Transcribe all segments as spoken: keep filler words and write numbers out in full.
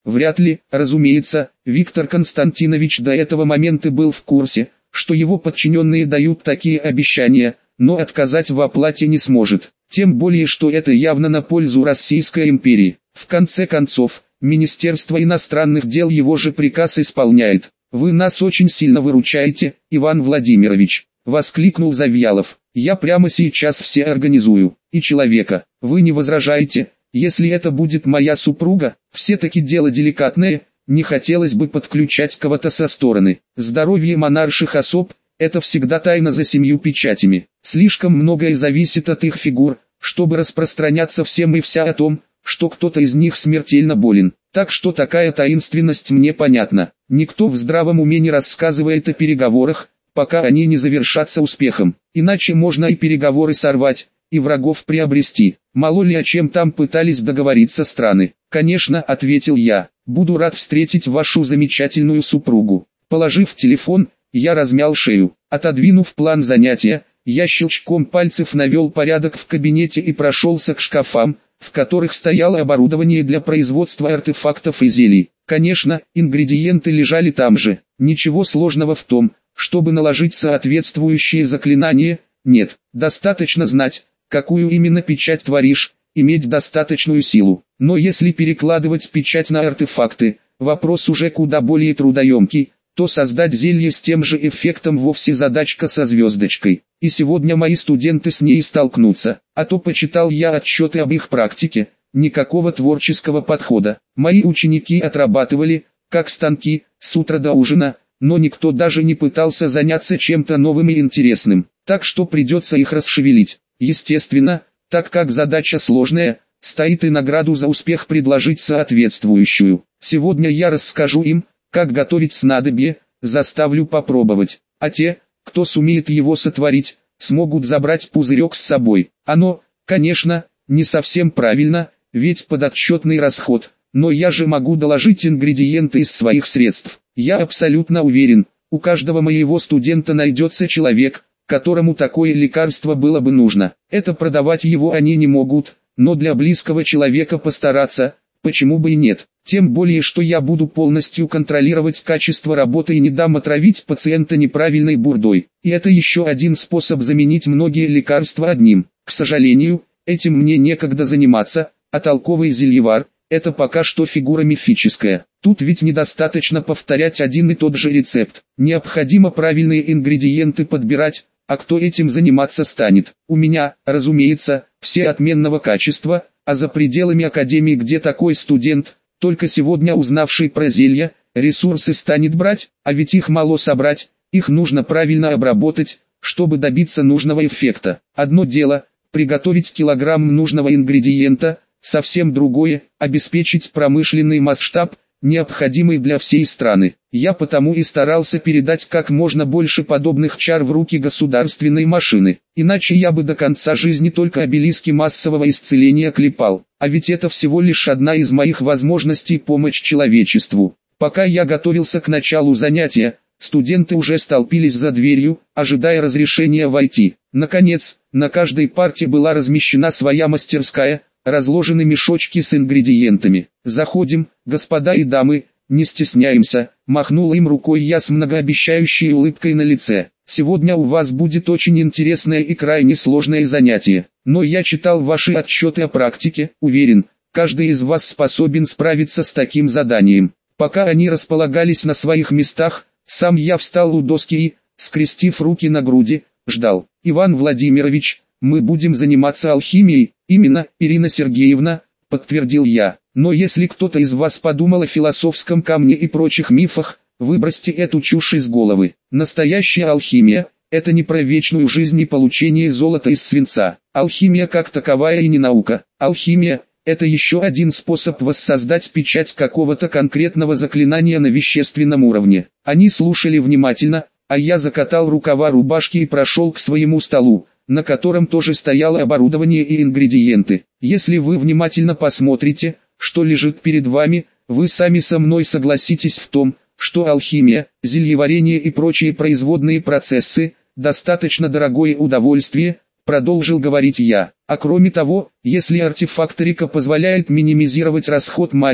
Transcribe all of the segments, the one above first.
Вряд ли, разумеется, Виктор Константинович до этого момента был в курсе, что его подчиненные дают такие обещания, но отказать в оплате не сможет. Тем более, что это явно на пользу Российской империи. В конце концов, Министерство иностранных дел его же приказ исполняет. «Вы нас очень сильно выручаете, Иван Владимирович», — воскликнул Завьялов. «Я прямо сейчас все организую. И человека. Вы не возражаете, если это будет моя супруга? Все-таки дело деликатное, не хотелось бы подключать кого-то со стороны. Здоровье монарших особ — это всегда тайна за семью печатями. Слишком многое зависит от их фигур, чтобы распространяться всем и вся о том, что кто-то из них смертельно болен. Так что такая таинственность мне понятна. Никто в здравом уме не рассказывает о переговорах, пока они не завершатся успехом. Иначе можно и переговоры сорвать, и врагов приобрести. Мало ли о чем там пытались договориться страны. «Конечно», — ответил я, — «буду рад встретить вашу замечательную супругу». Положив телефон, я размял шею. Отодвинув план занятия, я щелчком пальцев навел порядок в кабинете и прошелся к шкафам, в которых стояло оборудование для производства артефактов и зелий. Конечно, ингредиенты лежали там же. Ничего сложного в том, чтобы наложить соответствующие заклинания, нет. Достаточно знать, какую именно печать творишь, иметь достаточную силу. Но если перекладывать печать на артефакты, вопрос уже куда более трудоемкий, то создать зелье с тем же эффектом вовсе задачка со звездочкой. И сегодня мои студенты с ней столкнутся, а то почитал я отчеты об их практике, никакого творческого подхода. Мои ученики отрабатывали, как станки, с утра до ужина, но никто даже не пытался заняться чем-то новым и интересным, так что придется их расшевелить. Естественно, так как задача сложная, стоит и награду за успех предложить соответствующую. Сегодня я расскажу им, как готовить снадобье, заставлю попробовать, а те, кто сумеет его сотворить, смогут забрать пузырек с собой. Оно, конечно, не совсем правильно, ведь подотчетный расход, но я же могу доложить ингредиенты из своих средств. Я абсолютно уверен, у каждого моего студента найдется человек, которому такое лекарство было бы нужно. Это продавать его они не могут, но для близкого человека постараться, почему бы и нет. Тем более, что я буду полностью контролировать качество работы и не дам отравить пациента неправильной бурдой. И это еще один способ заменить многие лекарства одним. К сожалению, этим мне некогда заниматься, а толковый зельевар – это пока что фигура мифическая. Тут ведь недостаточно повторять один и тот же рецепт. Необходимо правильные ингредиенты подбирать, а кто этим заниматься станет? У меня, разумеется, все отменного качества, а за пределами академии, где такой студент, только сегодня узнавший про зелья, ресурсы станет брать, а ведь их мало собрать, их нужно правильно обработать, чтобы добиться нужного эффекта. Одно дело – приготовить килограмм нужного ингредиента, совсем другое – обеспечить промышленный масштаб, необходимый для всей страны. Я потому и старался передать как можно больше подобных чар в руки государственной машины, иначе я бы до конца жизни только обелиски массового исцеления клепал, а ведь это всего лишь одна из моих возможностей помочь человечеству. Пока я готовился к началу занятия, студенты уже столпились за дверью, ожидая разрешения войти. Наконец, на каждой парте была размещена своя мастерская, разложены мешочки с ингредиентами. «Заходим, господа и дамы, не стесняемся», — махнул им рукой я с многообещающей улыбкой на лице. «Сегодня у вас будет очень интересное и крайне сложное занятие. Но я читал ваши отчеты о практике, уверен, каждый из вас способен справиться с таким заданием». Пока они располагались на своих местах, сам я встал у доски и, скрестив руки на груди, ждал. «Иван Владимирович, мы будем заниматься алхимией». «Именно, Ирина Сергеевна», — подтвердил я. «Но если кто-то из вас подумал о философском камне и прочих мифах, выбросьте эту чушь из головы. Настоящая алхимия — это не про вечную жизнь и получение золота из свинца. Алхимия как таковая и не наука. Алхимия — это еще один способ воссоздать печать какого-то конкретного заклинания на вещественном уровне». Они слушали внимательно, а я закатал рукава рубашки и прошел к своему столу, на котором тоже стояло оборудование и ингредиенты. Если вы внимательно посмотрите, что лежит перед вами, вы сами со мной согласитесь в том, что алхимия, зельеварение и прочие производные процессы – достаточно дорогое удовольствие, продолжил говорить я. А кроме того, если артефакторика позволяет минимизировать расход магии,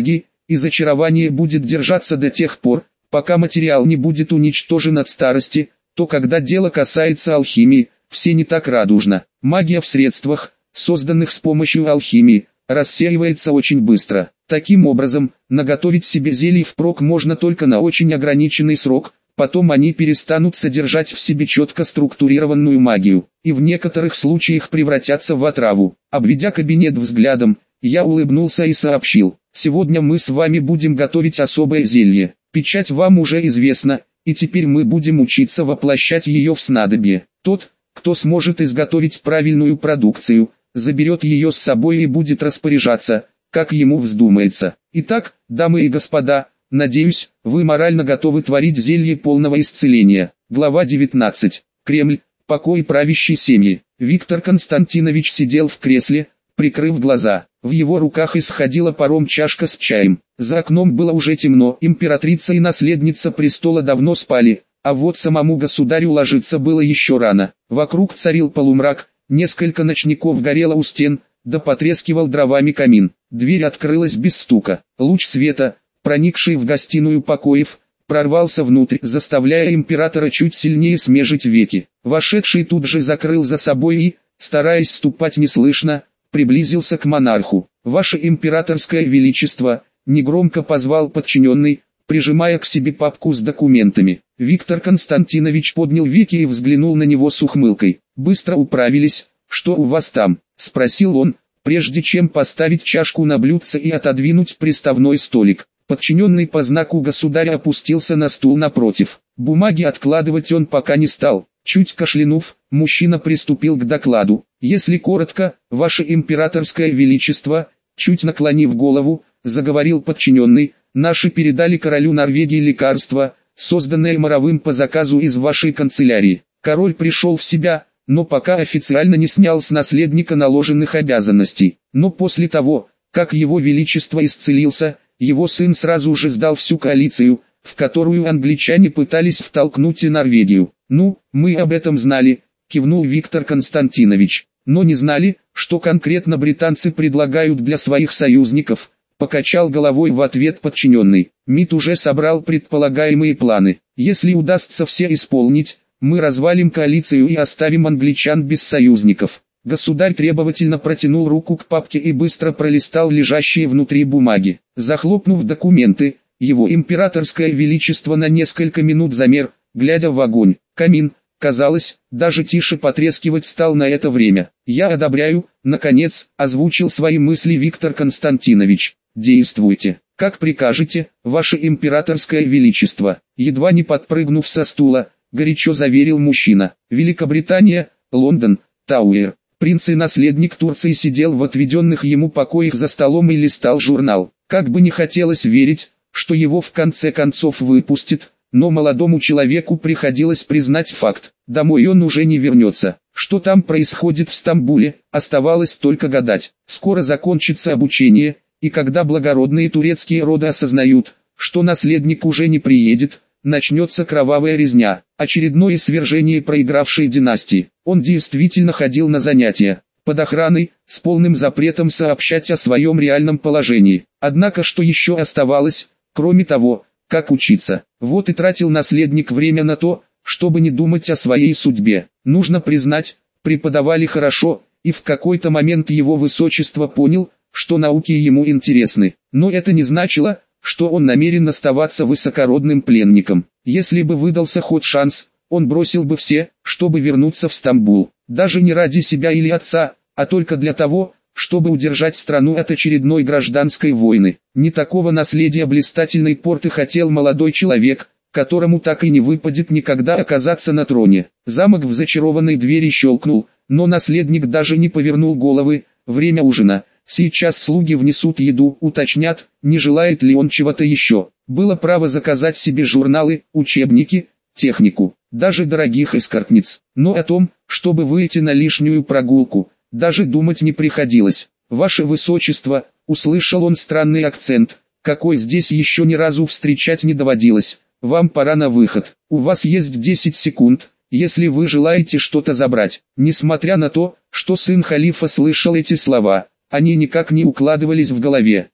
и зачарование будет держаться до тех пор, пока материал не будет уничтожен от старости, то когда дело касается алхимии, все не так радужно. Магия в средствах, созданных с помощью алхимии, рассеивается очень быстро. Таким образом, наготовить себе зелье впрок можно только на очень ограниченный срок, потом они перестанут содержать в себе четко структурированную магию, и в некоторых случаях превратятся в отраву. Обведя кабинет взглядом, я улыбнулся и сообщил: «Сегодня мы с вами будем готовить особое зелье. Печать вам уже известна, и теперь мы будем учиться воплощать ее в снадобье. Тот, кто сможет изготовить правильную продукцию, заберет ее с собой и будет распоряжаться, как ему вздумается. Итак, дамы и господа, надеюсь, вы морально готовы творить зелье полного исцеления». Глава девятнадцать. Кремль, покой правящей семьи. Виктор Константинович сидел в кресле, прикрыв глаза. В его руках исходила паром чашка с чаем. За окном было уже темно, императрица и наследница престола давно спали, а вот самому государю ложиться было еще рано. Вокруг царил полумрак, несколько ночников горело у стен, да потрескивал дровами камин. Дверь открылась без стука. Луч света, проникший в гостиную покоев, прорвался внутрь, заставляя императора чуть сильнее смежить веки. Вошедший тут же закрыл за собой и, стараясь ступать неслышно, приблизился к монарху. «Ваше императорское величество», — негромко позвал подчиненный, прижимая к себе папку с документами. Виктор Константинович поднял веки и взглянул на него с ухмылкой. «Быстро управились, что у вас там?» — спросил он, прежде чем поставить чашку на блюдце и отодвинуть приставной столик. Подчиненный по знаку государя опустился на стул напротив. Бумаги откладывать он пока не стал. Чуть кашлянув, мужчина приступил к докладу. «Если коротко, ваше императорское величество», чуть наклонив голову, заговорил подчиненный, «наши передали королю Норвегии лекарство, созданное Моровым по заказу из вашей канцелярии. Король пришел в себя, но пока официально не снял с наследника наложенных обязанностей. Но после того, как его величество исцелился, его сын сразу же сдал всю коалицию, в которую англичане пытались втолкнуть и Норвегию. Ну, мы об этом знали», — кивнул Виктор Константинович, «но не знали, что конкретно британцы предлагают для своих союзников», — покачал головой в ответ подчиненный. «МИД уже собрал предполагаемые планы. Если удастся все исполнить, мы развалим коалицию и оставим англичан без союзников». Государь требовательно протянул руку к папке и быстро пролистал лежащие внутри бумаги. Захлопнув документы, его императорское величество на несколько минут замер, глядя в огонь. Камин, казалось, даже тише потрескивать стал на это время. «Я одобряю», — наконец, озвучил свои мысли Виктор Константинович. «Действуйте, как прикажете, ваше императорское величество». Едва не подпрыгнув со стула, горячо заверил мужчина. «Великобритания, Лондон, Тауэр». Принц и наследник Турции сидел в отведенных ему покоях за столом и листал журнал. Как бы не хотелось верить, что его в конце концов выпустят, но молодому человеку приходилось признать факт. Домой он уже не вернется. Что там происходит в Стамбуле, оставалось только гадать. Скоро закончится обучение, и когда благородные турецкие роды осознают, что наследник уже не приедет, начнется кровавая резня, очередное свержение проигравшей династии. Он действительно ходил на занятия, под охраной, с полным запретом сообщать о своем реальном положении. Однако что еще оставалось, кроме того, как учиться? Вот и тратил наследник время на то, чтобы не думать о своей судьбе. Нужно признать, преподавали хорошо, и в какой-то момент его высочество понял, что науки ему интересны. Но это не значило, что он намерен оставаться высокородным пленником. Если бы выдался хоть шанс, он бросил бы все, чтобы вернуться в Стамбул. Даже не ради себя или отца, а только для того, чтобы удержать страну от очередной гражданской войны. Не такого наследия блистательной порты хотел молодой человек, которому так и не выпадет никогда оказаться на троне. Замок в зачарованной двери щелкнул, но наследник даже не повернул головы. Время ужина. Сейчас слуги внесут еду, уточнят, не желает ли он чего-то еще. Было право заказать себе журналы, учебники, технику, даже дорогих эскортниц. Но о том, чтобы выйти на лишнюю прогулку, даже думать не приходилось. «Ваше Высочество», — услышал он странный акцент, какой здесь еще ни разу встречать не доводилось. «Вам пора на выход. У вас есть десять секунд, если вы желаете что-то забрать». Несмотря на то, что сын халифа слышал эти слова, они никак не укладывались в голове.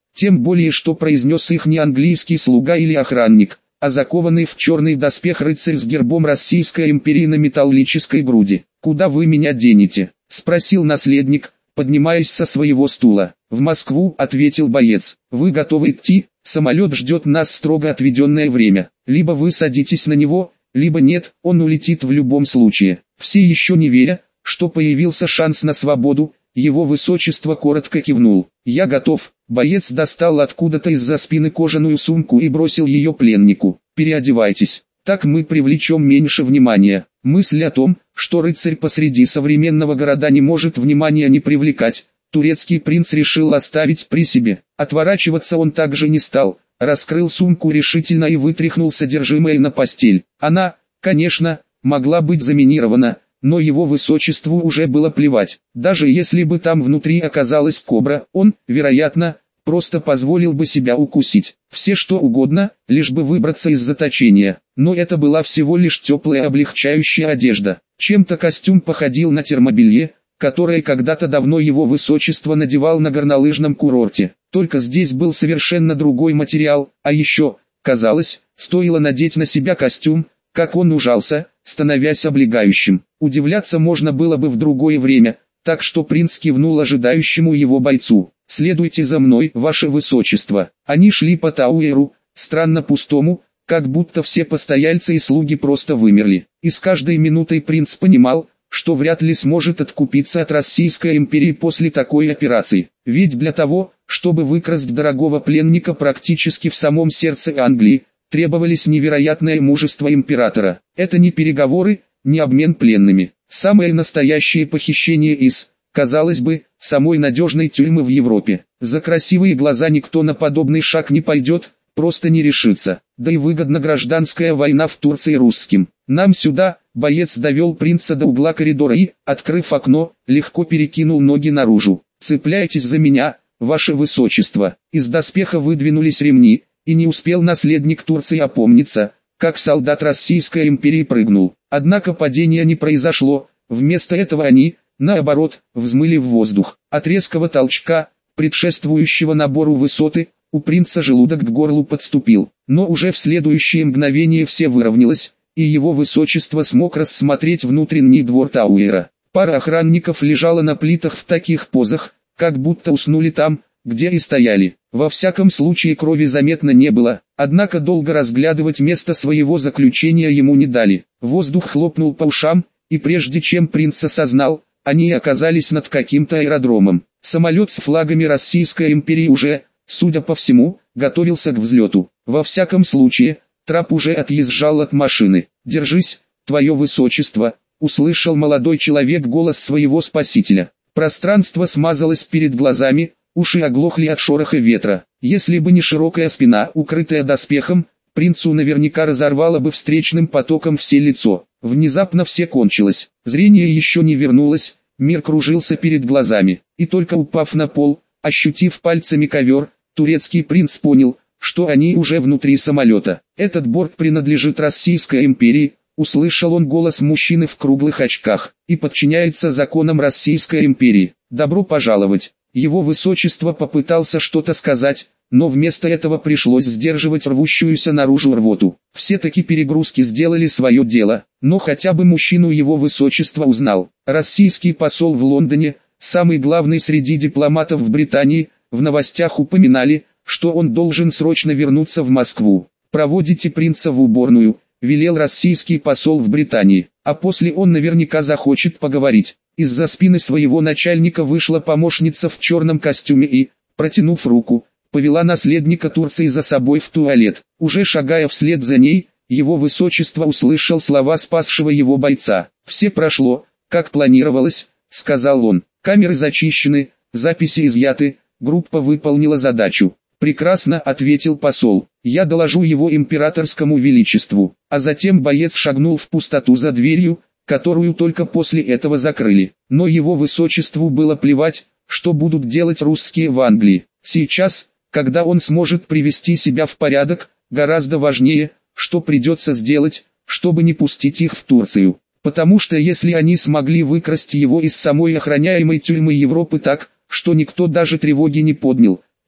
Тем более, что произнес их не английский слуга или охранник, а закованный в черный доспех рыцарь с гербом Российской империи на металлической груди. «Куда вы меня денете?» — спросил наследник, поднимаясь со своего стула. «В Москву», — ответил боец. «Вы готовы идти? Самолет ждет нас в строго отведенное время. Либо вы садитесь на него, либо нет, он улетит в любом случае». Все еще не веря, что появился шанс на свободу, его высочество коротко кивнул. «Я готов». Боец достал откуда-то из-за спины кожаную сумку и бросил ее пленнику. «Переодевайтесь, так мы привлечем меньше внимания». Мысль о том, что рыцарь посреди современного города не может внимания не привлекать, турецкий принц решил оставить при себе. Отворачиваться он также не стал, раскрыл сумку решительно и вытряхнул содержимое на постель. Она, конечно, могла быть заминирована, но его высочеству уже было плевать. Даже если бы там внутри оказалась кобра, он, вероятно, просто позволил бы себя укусить. Все что угодно, лишь бы выбраться из заточения. Но это была всего лишь теплая облегчающая одежда. Чем-то костюм походил на термобелье, которое когда-то давно его высочество надевал на горнолыжном курорте. Только здесь был совершенно другой материал, а еще, казалось, стоило надеть на себя костюм, как он ужался, становясь облегающим. Удивляться можно было бы в другое время, так что принц кивнул ожидающему его бойцу. «Следуйте за мной, ваше высочество». Они шли по Тауэру, странно пустому, как будто все постояльцы и слуги просто вымерли. И с каждой минутой принц понимал, что вряд ли сможет откупиться от Российской империи после такой операции. Ведь для того, чтобы выкрасть дорогого пленника практически в самом сердце Англии, требовались невероятное мужество императора. Это не переговоры, не обмен пленными. Самое настоящее похищение из, казалось бы, самой надежной тюрьмы в Европе. За красивые глаза никто на подобный шаг не пойдет, просто не решится. Да и выгодна гражданская война в Турции русским. «Нам сюда», — боец довел принца до угла коридора и, открыв окно, легко перекинул ноги наружу. «Цепляйтесь за меня, ваше высочество». Из доспеха выдвинулись ремни, и не успел наследник Турции опомниться, как солдат Российской империи прыгнул. Однако падения не произошло, вместо этого они, наоборот, взмыли в воздух. От резкого толчка, предшествующего набору высоты, у принца желудок к горлу подступил. Но уже в следующее мгновение все выровнялось, и его высочество смог рассмотреть внутренний двор Тауэра. Пара охранников лежала на плитах в таких позах, как будто уснули там, где и стояли. Во всяком случае крови заметно не было, однако долго разглядывать место своего заключения ему не дали. Воздух хлопнул по ушам, и прежде чем принц осознал, они оказались над каким-то аэродромом. Самолет с флагами Российской империи уже, судя по всему, готовился к взлету. Во всяком случае, трап уже отъезжал от машины. «Держись, твое высочество», — услышал молодой человек голос своего спасителя. Пространство смазалось перед глазами, уши оглохли от шороха ветра. Если бы не широкая спина, укрытая доспехом, принцу наверняка разорвало бы встречным потоком все лицо. Внезапно все кончилось. Зрение еще не вернулось, мир кружился перед глазами. И только упав на пол, ощутив пальцами ковер, турецкий принц понял, что они уже внутри самолета. «Этот борт принадлежит Российской империи», — услышал он голос мужчины в круглых очках, «и подчиняется законам Российской империи. Добро пожаловать». Его высочество попытался что-то сказать, но вместо этого пришлось сдерживать рвущуюся наружу рвоту. Все-таки перегрузки сделали свое дело, но хотя бы мужчину его высочество узнал. Российский посол в Лондоне, самый главный среди дипломатов в Британии, в новостях упоминали, что он должен срочно вернуться в Москву. «Проводите принца в уборную», — велел российский посол в Британии, «а после он наверняка захочет поговорить». Из-за спины своего начальника вышла помощница в черном костюме и, протянув руку, повела наследника Турции за собой в туалет. Уже шагая вслед за ней, его высочество услышал слова спасшего его бойца. «Все прошло, как планировалось», — сказал он. «Камеры зачищены, записи изъяты, группа выполнила задачу». «Прекрасно», — ответил посол. «Я доложу его императорскому величеству». А затем боец шагнул в пустоту за дверью, которую только после этого закрыли. Но его высочеству было плевать, что будут делать русские в Англии. Сейчас, когда он сможет привести себя в порядок, гораздо важнее, что придется сделать, чтобы не пустить их в Турцию. Потому что если они смогли выкрасть его из самой охраняемой тюрьмы Европы так, что никто даже тревоги не поднял,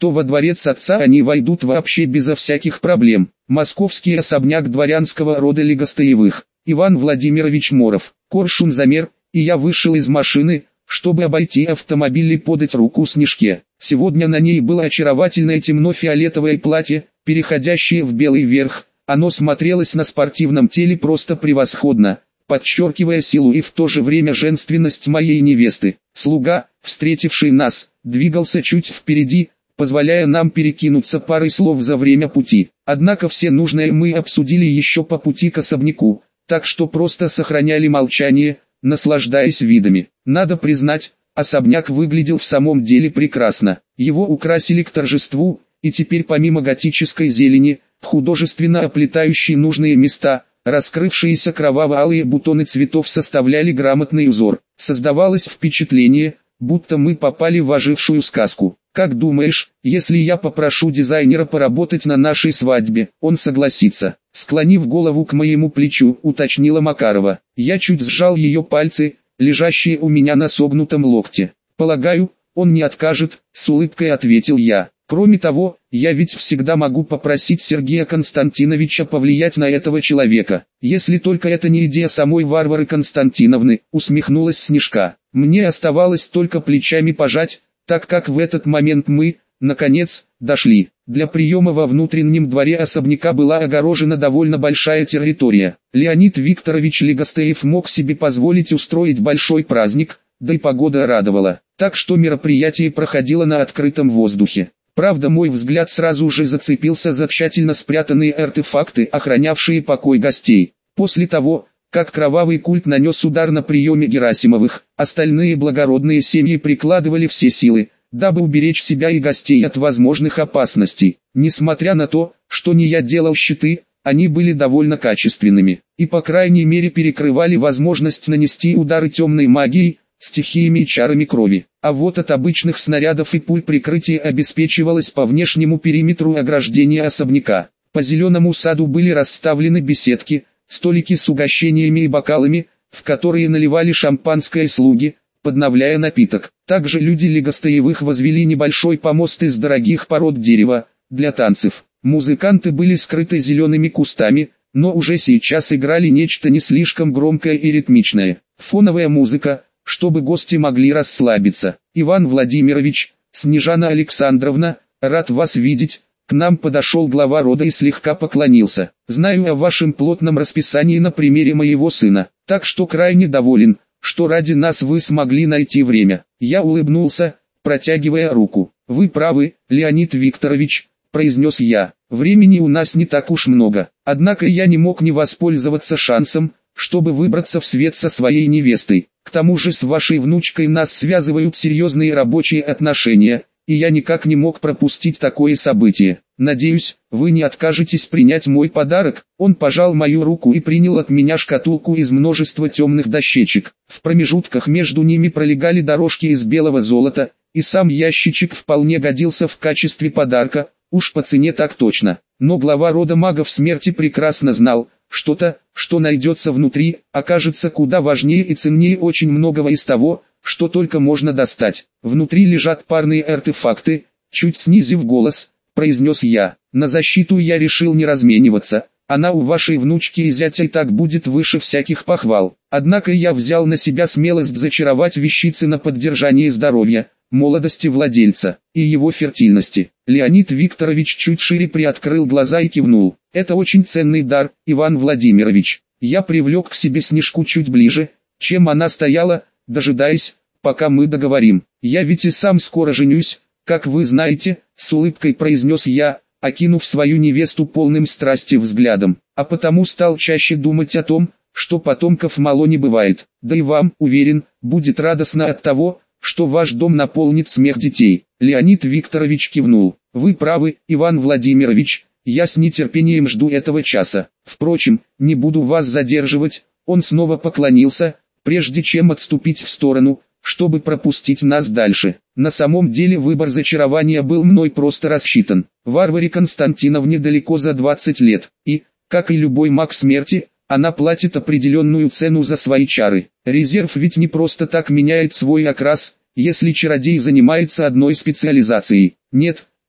то во дворец отца они войдут вообще безо всяких проблем. Московский особняк дворянского рода Легостаевых. Иван Владимирович Моров. Коршун замер, и я вышел из машины, чтобы обойти автомобиль и подать руку Снежке. Сегодня на ней было очаровательное темно-фиолетовое платье, переходящее в белый верх. Оно смотрелось на спортивном теле просто превосходно, подчеркивая силу и в то же время женственность моей невесты. Слуга, встретивший нас, двигался чуть впереди, позволяя нам перекинуться парой слов за время пути. Однако все нужное мы обсудили еще по пути к особняку, так что просто сохраняли молчание, наслаждаясь видами. Надо признать, особняк выглядел в самом деле прекрасно. Его украсили к торжеству, и теперь помимо готической зелени, художественно оплетающие нужные места, раскрывшиеся кроваво-алые бутоны цветов составляли грамотный узор. Создавалось впечатление, будто мы попали в ожившую сказку. «Как думаешь, если я попрошу дизайнера поработать на нашей свадьбе, он согласится?» Склонив голову к моему плечу, уточнила Макарова. Я чуть сжал ее пальцы, лежащие у меня на согнутом локте. «Полагаю, он не откажет», — с улыбкой ответил я. «Кроме того, я ведь всегда могу попросить Сергея Константиновича повлиять на этого человека, если только это не идея самой Варвары Константиновны», — усмехнулась Снежка. Мне оставалось только плечами пожать, так как в этот момент мы, наконец, дошли. Для приема во внутреннем дворе особняка была огорожена довольно большая территория. Леонид Викторович Легостаев мог себе позволить устроить большой праздник, да и погода радовала, так что мероприятие проходило на открытом воздухе. Правда, мой взгляд сразу же зацепился за тщательно спрятанные артефакты, охранявшие покой гостей. После того, как кровавый культ нанес удар на приеме Герасимовых, остальные благородные семьи прикладывали все силы, дабы уберечь себя и гостей от возможных опасностей. Несмотря на то, что не я делал щиты, они были довольно качественными, и по крайней мере перекрывали возможность нанести удары темной магией, стихиями и чарами крови. А вот от обычных снарядов и пуль прикрытие обеспечивалось по внешнему периметру ограждения особняка. По зеленому саду были расставлены беседки, столики с угощениями и бокалами, в которые наливали шампанское слуги, подновляя напиток. Также люди Легостаевых возвели небольшой помост из дорогих пород дерева, для танцев. Музыканты были скрыты зелеными кустами, но уже сейчас играли нечто не слишком громкое и ритмичное. Фоновая музыка, чтобы гости могли расслабиться. «Иван Владимирович, Снежана Александровна, рад вас видеть», к нам подошел глава рода и слегка поклонился. «Знаю о вашем плотном расписании на примере моего сына, так что крайне доволен, что ради нас вы смогли найти время». Я улыбнулся, протягивая руку. «Вы правы, Леонид Викторович», — произнес я. «Времени у нас не так уж много, однако я не мог не воспользоваться шансом, чтобы выбраться в свет со своей невестой. К тому же с вашей внучкой нас связывают серьезные рабочие отношения, и я никак не мог пропустить такое событие. Надеюсь, вы не откажетесь принять мой подарок». Он пожал мою руку и принял от меня шкатулку из множества темных дощечек. В промежутках между ними пролегали дорожки из белого золота, и сам ящичек вполне годился в качестве подарка, уж по цене так точно. Но глава рода магов смерти прекрасно знал, что-то, что найдется внутри, окажется куда важнее и ценнее очень многого из того, что только можно достать. «Внутри лежат парные артефакты», чуть снизив голос, произнес я. «На защиту я решил не размениваться, она у вашей внучки и зятя и так будет выше всяких похвал. Однако я взял на себя смелость зачаровать вещицы на поддержание здоровья, молодости владельца и его фертильности». Леонид Викторович чуть шире приоткрыл глаза и кивнул. «Это очень ценный дар, Иван Владимирович». Я привлек к себе Снежку чуть ближе, чем она стояла, дожидаясь, пока мы договорим. «Я ведь и сам скоро женюсь, как вы знаете», — с улыбкой произнес я, окинув свою невесту полным страсти взглядом. «А потому стал чаще думать о том, что потомков мало не бывает. Да и вам, уверен, будет радостно от того, что ваш дом наполнит смех детей». Леонид Викторович кивнул. «Вы правы, Иван Владимирович, я с нетерпением жду этого часа. Впрочем, не буду вас задерживать». Он снова поклонился, прежде чем отступить в сторону, чтобы пропустить нас дальше. На самом деле выбор зачарования был мной просто рассчитан. Варваре Константиновне далеко за двадцать лет, и, как и любой маг смерти, она платит определенную цену за свои чары. Резерв ведь не просто так меняет свой окрас, если чародей занимается одной специализацией. Нет,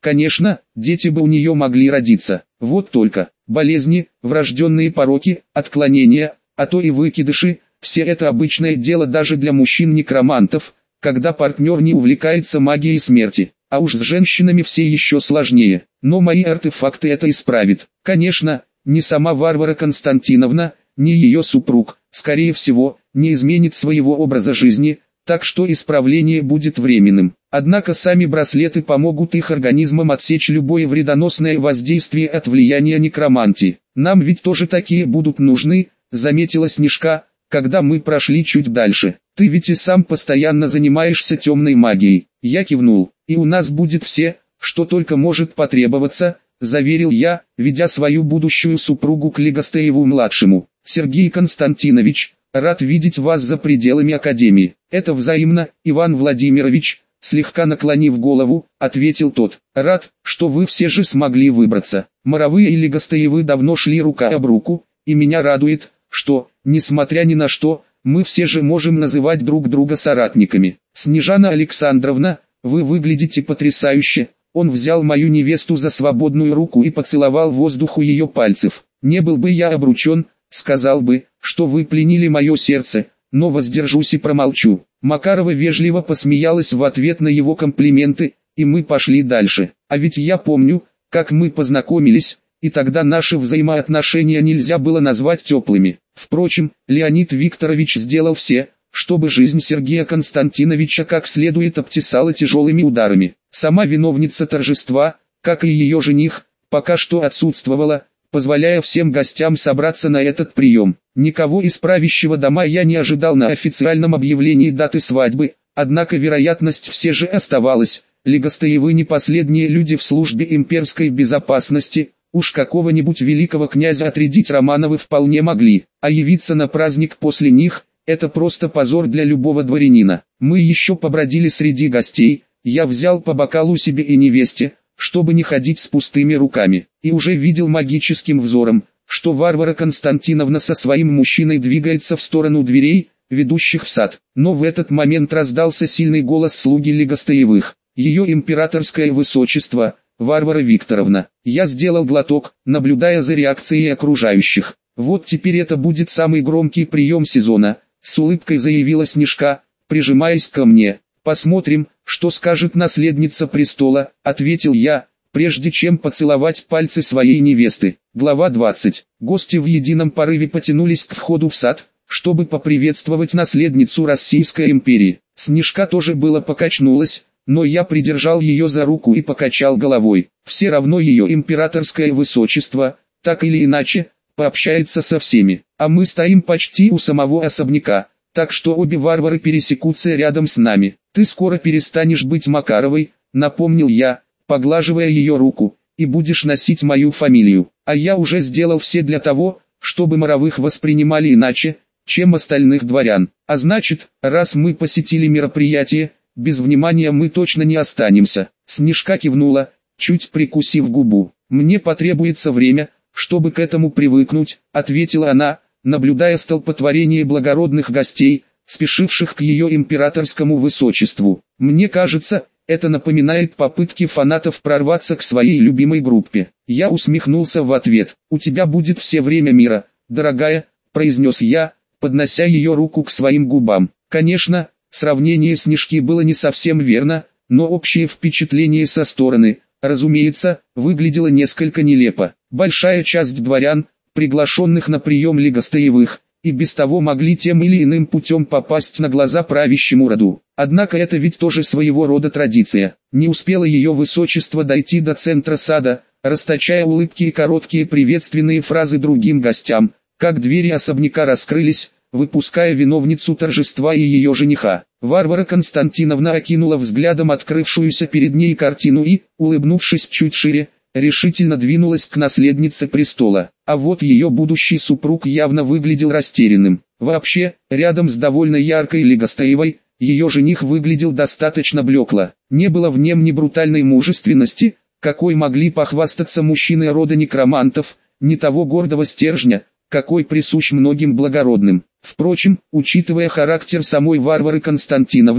Конечно, дети бы у нее могли родиться. Вот только, болезни, врожденные пороки, отклонения, а то и выкидыши, все это обычное дело даже для мужчин-некромантов, когда партнер не увлекается магией смерти. А уж с женщинами все еще сложнее. Но мои артефакты это исправят. Конечно, ни сама Варвара Константиновна, ни ее супруг, скорее всего, не изменит своего образа жизни, так что исправление будет временным. Однако сами браслеты помогут их организмам отсечь любое вредоносное воздействие от влияния некромантии. Нам ведь тоже такие будут нужны, заметила Снежка, когда мы прошли чуть дальше. Ты ведь и сам постоянно занимаешься темной магией. Я кивнул. И у нас будет все, что только может потребоваться, заверил я, ведя свою будущую супругу к Легостееву-младшему. Сергей Константинович, рад видеть вас за пределами академии. Это взаимно, Иван Владимирович, слегка наклонив голову, ответил тот. Рад, что вы все же смогли выбраться. Моровые и Легостеевы давно шли рука об руку, и меня радует, что, несмотря ни на что, мы все же можем называть друг друга соратниками. Снежана Александровна, вы выглядите потрясающе. Он взял мою невесту за свободную руку и поцеловал воздуху ее пальцев. Не был бы я обручен, сказал бы, что вы пленили мое сердце, но воздержусь и промолчу. Макарова вежливо посмеялась в ответ на его комплименты, и мы пошли дальше. А ведь я помню, как мы познакомились, и тогда наши взаимоотношения нельзя было назвать теплыми. Впрочем, Леонид Викторович сделал все, чтобы жизнь Сергея Константиновича как следует обтесала тяжелыми ударами. Сама виновница торжества, как и ее жених, пока что отсутствовала, позволяя всем гостям собраться на этот прием. Никого из правящего дома я не ожидал на официальном объявлении даты свадьбы, однако вероятность все же оставалась. Легостеевы не последние люди в службе имперской безопасности, уж какого-нибудь великого князя отрядить Романовы вполне могли, а явиться на праздник после них – это просто позор для любого дворянина. Мы еще побродили среди гостей, я взял по бокалу себе и невесте, чтобы не ходить с пустыми руками, и уже видел магическим взором, что Варвара Константиновна со своим мужчиной двигается в сторону дверей, ведущих в сад. Но в этот момент раздался сильный голос слуги Легостеевых. Ее императорское высочество, Варвара Викторовна. Я сделал глоток, наблюдая за реакцией окружающих. Вот теперь это будет самый громкий прием сезона, с улыбкой заявила Снежка, прижимаясь ко мне. Посмотрим, что скажет наследница престола, ответил я, прежде чем поцеловать пальцы своей невесты. Глава двадцать. Гости в едином порыве потянулись к входу в сад, чтобы поприветствовать наследницу Российской империи. Снежка тоже было покачнулась, но я придержал ее за руку и покачал головой. Все равно ее императорское высочество, так или иначе, пообщается со всеми, а мы стоим почти у самого особняка, так что обе Варвары пересекутся рядом с нами. Ты скоро перестанешь быть Макаровой, напомнил я, поглаживая ее руку, и будешь носить мою фамилию. А я уже сделал все для того, чтобы Моровых воспринимали иначе, чем остальных дворян. А значит, раз мы посетили мероприятие, без внимания мы точно не останемся. Снежка кивнула, чуть прикусив губу. Мне потребуется время, чтобы к этому привыкнуть, ответила она, наблюдая столпотворение благородных гостей, спешивших к ее императорскому высочеству. Мне кажется, это напоминает попытки фанатов прорваться к своей любимой группе. Я усмехнулся в ответ. «У тебя будет все время мира, дорогая», — произнес я, поднося ее руку к своим губам. Конечно, сравнение Снежки было не совсем верно, но общее впечатление со стороны, разумеется, выглядело несколько нелепо. Большая часть дворян, приглашенных на прием Легостеевых, и без того могли тем или иным путем попасть на глаза правящему роду. Однако это ведь тоже своего рода традиция. Не успело ее высочество дойти до центра сада, расточая улыбки и короткие приветственные фразы другим гостям, как двери особняка раскрылись, выпуская виновницу торжества и ее жениха. Варвара Константиновна окинула взглядом открывшуюся перед ней картину и, улыбнувшись чуть шире, решительно двинулась к наследнице престола. А вот ее будущий супруг явно выглядел растерянным. Вообще, рядом с довольно яркой Легостеевой, ее жених выглядел достаточно блекло. Не было в нем ни брутальной мужественности, какой могли похвастаться мужчины рода некромантов, ни того гордого стержня, какой присущ многим благородным. Впрочем, учитывая характер самой Варвары Константиновны,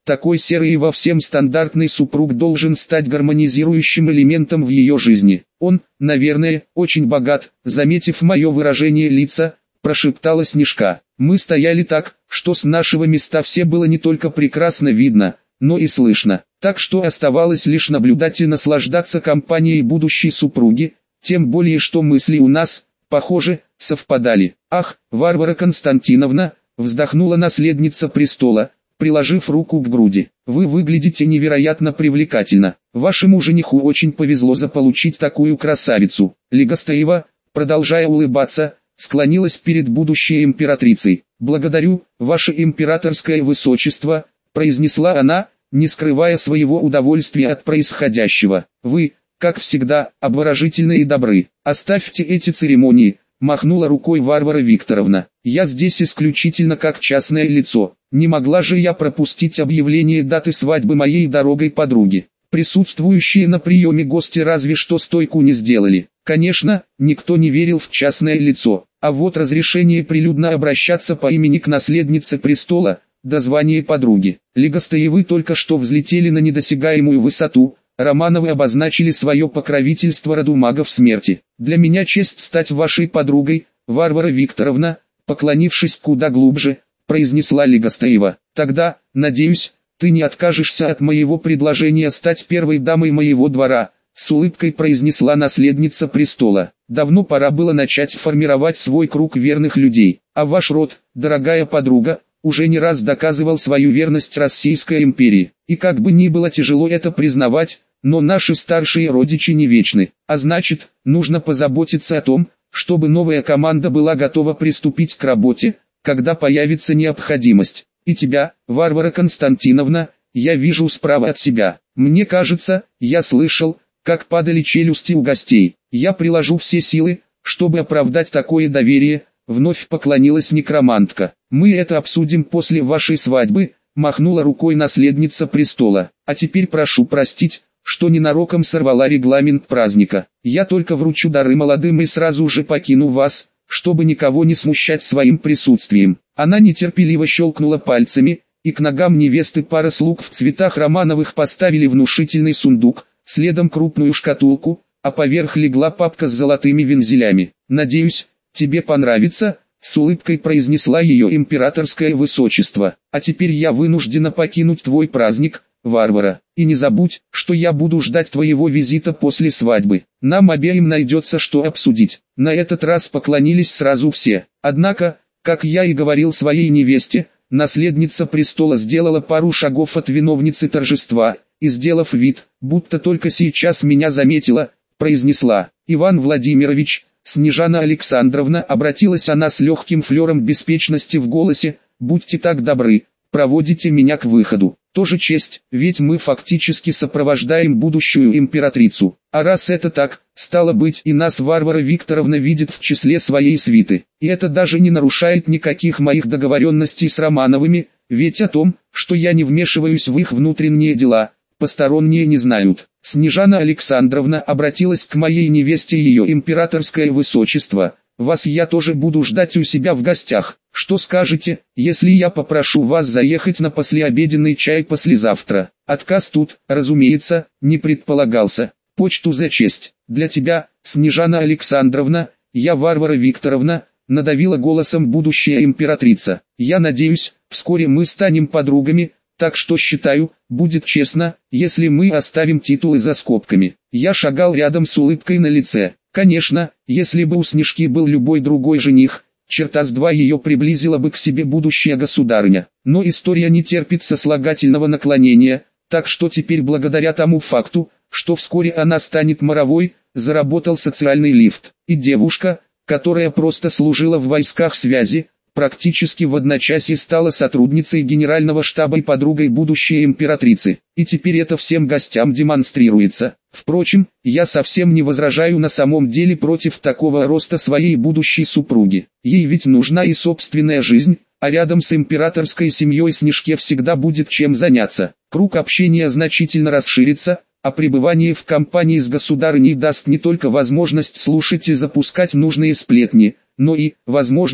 Такой серый и во всем стандартный супруг должен стать гармонизирующим элементом в ее жизни. Он, наверное, очень богат, заметив мое выражение лица, прошептала Снежка. Мы стояли так, что с нашего места все было не только прекрасно видно, но и слышно. Так что оставалось лишь наблюдать и наслаждаться компанией будущей супруги, тем более что мысли у нас, похоже, совпадали. Ах, Варвара Константиновна, вздохнула наследница престола, приложив руку к груди. Вы выглядите невероятно привлекательно. Вашему жениху очень повезло заполучить такую красавицу. Легостаева, продолжая улыбаться, склонилась перед будущей императрицей. «Благодарю, ваше императорское высочество», произнесла она, не скрывая своего удовольствия от происходящего. «Вы, как всегда, обворожительны и добры. Оставьте эти церемонии», махнула рукой Варвара Викторовна. «Я здесь исключительно как частное лицо. Не могла же я пропустить объявление даты свадьбы моей дорогой подруги». Присутствующие на приеме гости разве что стойку не сделали. Конечно, никто не верил в частное лицо, а вот разрешение прилюдно обращаться по имени к наследнице престола, до звания подруги. Легостаевы только что взлетели на недосягаемую высоту, Романовы обозначили свое покровительство роду магов смерти. «Для меня честь стать вашей подругой, Варвара Викторовна», поклонившись куда глубже, произнесла Легостаева. «Тогда, надеюсь, ты не откажешься от моего предложения стать первой дамой моего двора», с улыбкой произнесла наследница престола. «Давно пора было начать формировать свой круг верных людей, а ваш род, дорогая подруга, уже не раз доказывал свою верность Российской империи. И как бы ни было тяжело это признавать, но наши старшие родичи не вечны, а значит, нужно позаботиться о том, чтобы новая команда была готова приступить к работе, когда появится необходимость. И тебя, Варвара Константиновна, я вижу справа от себя. Мне кажется, я слышал, как падали челюсти у гостей. Я приложу все силы, чтобы оправдать такое доверие», вновь поклонилась некромантка. «Мы это обсудим после вашей свадьбы», махнула рукой наследница престола. «А теперь прошу простить, что ненароком сорвала регламент праздника. Я только вручу дары молодым и сразу же покину вас, чтобы никого не смущать своим присутствием». Она нетерпеливо щелкнула пальцами, и к ногам невесты пара слуг в цветах Романовых поставили внушительный сундук, следом крупную шкатулку, а поверх легла папка с золотыми вензелями. «Надеюсь, тебе понравится», с улыбкой произнесла ее императорское высочество. «А теперь я вынуждена покинуть твой праздник, Варвара, и не забудь, что я буду ждать твоего визита после свадьбы. Нам обеим найдется что обсудить». На этот раз поклонились сразу все. Однако, как я и говорил своей невесте, наследница престола сделала пару шагов от виновницы торжества, и сделав вид, будто только сейчас меня заметила, произнесла: «Иван Владимирович, Снежана Александровна», обратилась она с легким флером беспечности в голосе, «будьте так добры, проводите меня к выходу. Тоже честь, ведь мы фактически сопровождаем будущую императрицу. А раз это так, стало быть, и нас Варвара Викторовна видит в числе своей свиты. И это даже не нарушает никаких моих договоренностей с Романовыми, ведь о том, что я не вмешиваюсь в их внутренние дела, посторонние не знают». Снежана Александровна обратилась к моей невесте ее императорское высочество: «Вас я тоже буду ждать у себя в гостях. Что скажете, если я попрошу вас заехать на послеобеденный чай послезавтра?» Отказ тут, разумеется, не предполагался. «Почту за честь. Для тебя, Снежана Александровна, я Варвара Викторовна», надавила голосом будущая императрица. «Я надеюсь, вскоре мы станем подругами, так что считаю, будет честно, если мы оставим титулы за скобками». Я шагал рядом с улыбкой на лице. Конечно, если бы у Снежки был любой другой жених, черта с два ее приблизила бы к себе будущая государыня. Но история не терпит сослагательного наклонения, так что теперь благодаря тому факту, что вскоре она станет моровой, заработал социальный лифт. И девушка, которая просто служила в войсках связи, практически в одночасье стала сотрудницей генерального штаба и подругой будущей императрицы. И теперь это всем гостям демонстрируется. Впрочем, я совсем не возражаю на самом деле против такого роста своей будущей супруги. Ей ведь нужна и собственная жизнь, а рядом с императорской семьей Снежке всегда будет чем заняться. Круг общения значительно расширится, а пребывание в компании с государыней даст не только возможность слушать и запускать нужные сплетни, но и, возможно,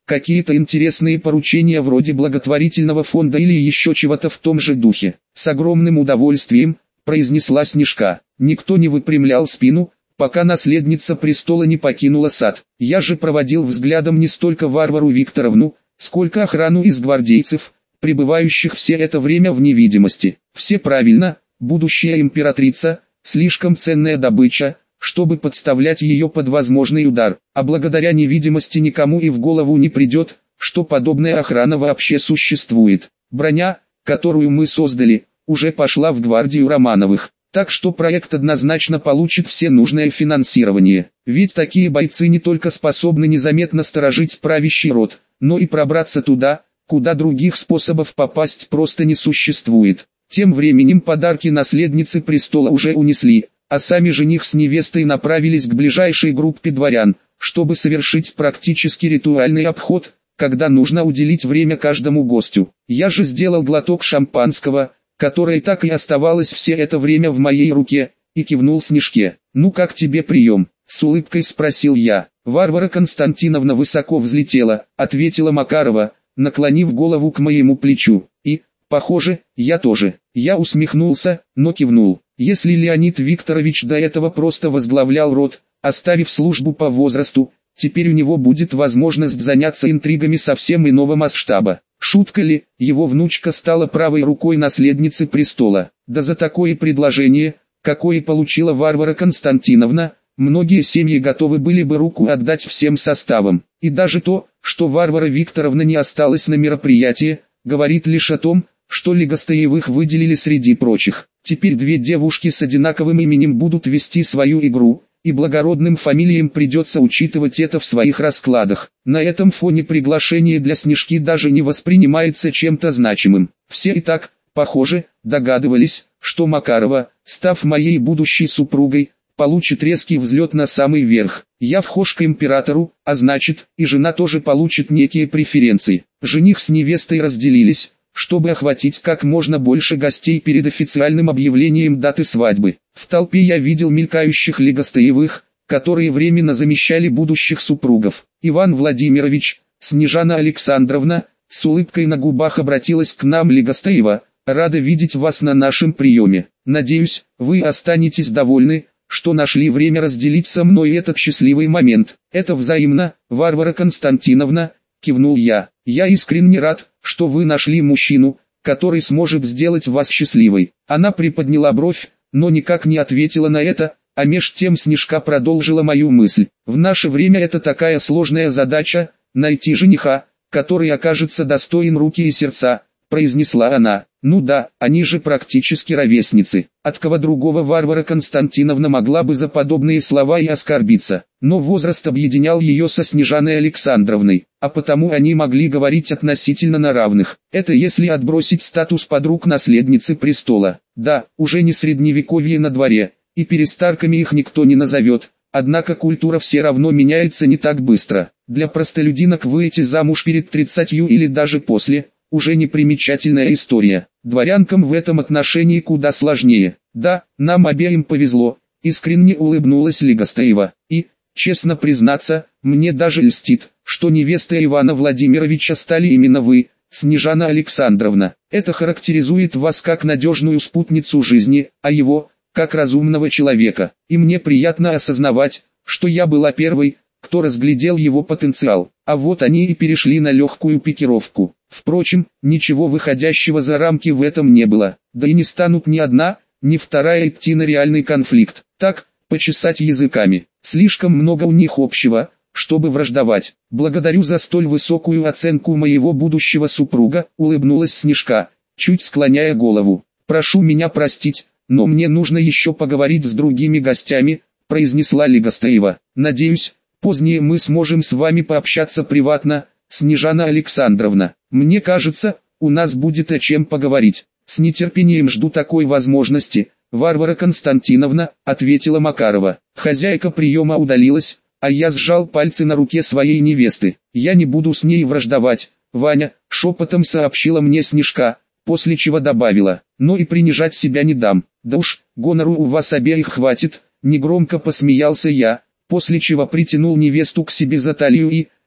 какие-то интересные поручения вроде благотворительного фонда или еще чего-то в том же духе. С огромным удовольствием, произнесла Снежка. Никто не выпрямлял спину, пока наследница престола не покинула сад. Я же проводил взглядом не столько Варвару Викторовну, сколько охрану из гвардейцев, пребывающих все это время в невидимости. Все правильно, будущая императрица, слишком ценная добыча, чтобы подставлять ее под возможный удар, а благодаря невидимости никому и в голову не придет, что подобная охрана вообще существует. Броня, которую мы создали, уже пошла в гвардию Романовых, так что проект однозначно получит все нужное финансирование. Ведь такие бойцы не только способны незаметно сторожить правящий род, но и пробраться туда, куда других способов попасть просто не существует. Тем временем подарки наследницы престола уже унесли, а сами жених с невестой направились к ближайшей группе дворян, чтобы совершить практически ритуальный обход, когда нужно уделить время каждому гостю. Я же сделал глоток шампанского, которое так и оставалось все это время в моей руке, и кивнул Снежке. «Ну как тебе прием?» — с улыбкой спросил я. «Варвара Константиновна высоко взлетела», — ответила Макарова, наклонив голову к моему плечу. «И, похоже, я тоже». Я усмехнулся, но кивнул. Если Леонид Викторович до этого просто возглавлял род, оставив службу по возрасту, теперь у него будет возможность заняться интригами совсем иного масштаба. Шутка ли, его внучка стала правой рукой наследницы престола. Да за такое предложение, какое получила Варвара Константиновна, многие семьи готовы были бы руку отдать всем составом. И даже то, что Варвара Викторовна не осталась на мероприятии, говорит лишь о том, что Легостаевых выделили среди прочих. Теперь две девушки с одинаковым именем будут вести свою игру, и благородным фамилиям придется учитывать это в своих раскладах. На этом фоне приглашение для Снежки даже не воспринимается чем-то значимым. Все и так, похоже, догадывались, что Макарова, став моей будущей супругой, получит резкий взлет на самый верх. Я вхож к императору, а значит, и жена тоже получит некие преференции. Жених с невестой разделились, чтобы охватить как можно больше гостей перед официальным объявлением даты свадьбы. В толпе я видел мелькающих Легостаевых, которые временно замещали будущих супругов. «Иван Владимирович, Снежана Александровна», с улыбкой на губах обратилась к нам Легостаева, «рада видеть вас на нашем приеме. Надеюсь, вы останетесь довольны, что нашли время разделить со мной этот счастливый момент». «Это взаимно, Варвара Константиновна», — кивнул я. «Я искренне рад, что вы нашли мужчину, который сможет сделать вас счастливой». Она приподняла бровь, но никак не ответила на это, а меж тем Снежка продолжила мою мысль. «В наше время это такая сложная задача, найти жениха, который окажется достоин руки и сердца», — произнесла она. «Ну да, они же практически ровесницы. От кого другого Варвара Константиновна могла бы за подобные слова и оскорбиться. Но возраст объединял ее со Снежаной Александровной, а потому они могли говорить относительно на равных. Это если отбросить статус подруг наследницы престола. Да, уже не средневековье на дворе, и перестарками их никто не назовет. Однако культура все равно меняется не так быстро. Для простолюдинок выйти замуж перед тридцатью или даже после – уже непримечательная история. Дворянкам в этом отношении куда сложнее. Да, нам обеим повезло, искренне улыбнулась Легостаева. И, честно признаться, мне даже льстит, что невестой Ивана Владимировича стали именно вы, Снежана Александровна. Это характеризует вас как надежную спутницу жизни, а его, как разумного человека. И мне приятно осознавать, что я была первой, кто разглядел его потенциал. А вот они и перешли на легкую пикировку. Впрочем, ничего выходящего за рамки в этом не было, да и не станут ни одна, ни вторая идти на реальный конфликт. Так, почесать языками, слишком много у них общего, чтобы враждовать. «Благодарю за столь высокую оценку моего будущего супруга», — улыбнулась Снежка, чуть склоняя голову. «Прошу меня простить, но мне нужно еще поговорить с другими гостями», — произнесла Легостаева. «Надеюсь, позднее мы сможем с вами пообщаться приватно, Снежана Александровна. Мне кажется, у нас будет о чем поговорить. С нетерпением жду такой возможности, Варвара Константиновна», — ответила Макарова. Хозяйка приема удалилась, а я сжал пальцы на руке своей невесты. «Я не буду с ней враждовать, Ваня», — шепотом сообщила мне Снежка, после чего добавила, «но и принижать себя не дам». «Да уж, гонору у вас обеих хватит», — негромко посмеялся я, после чего притянул невесту к себе за талию и,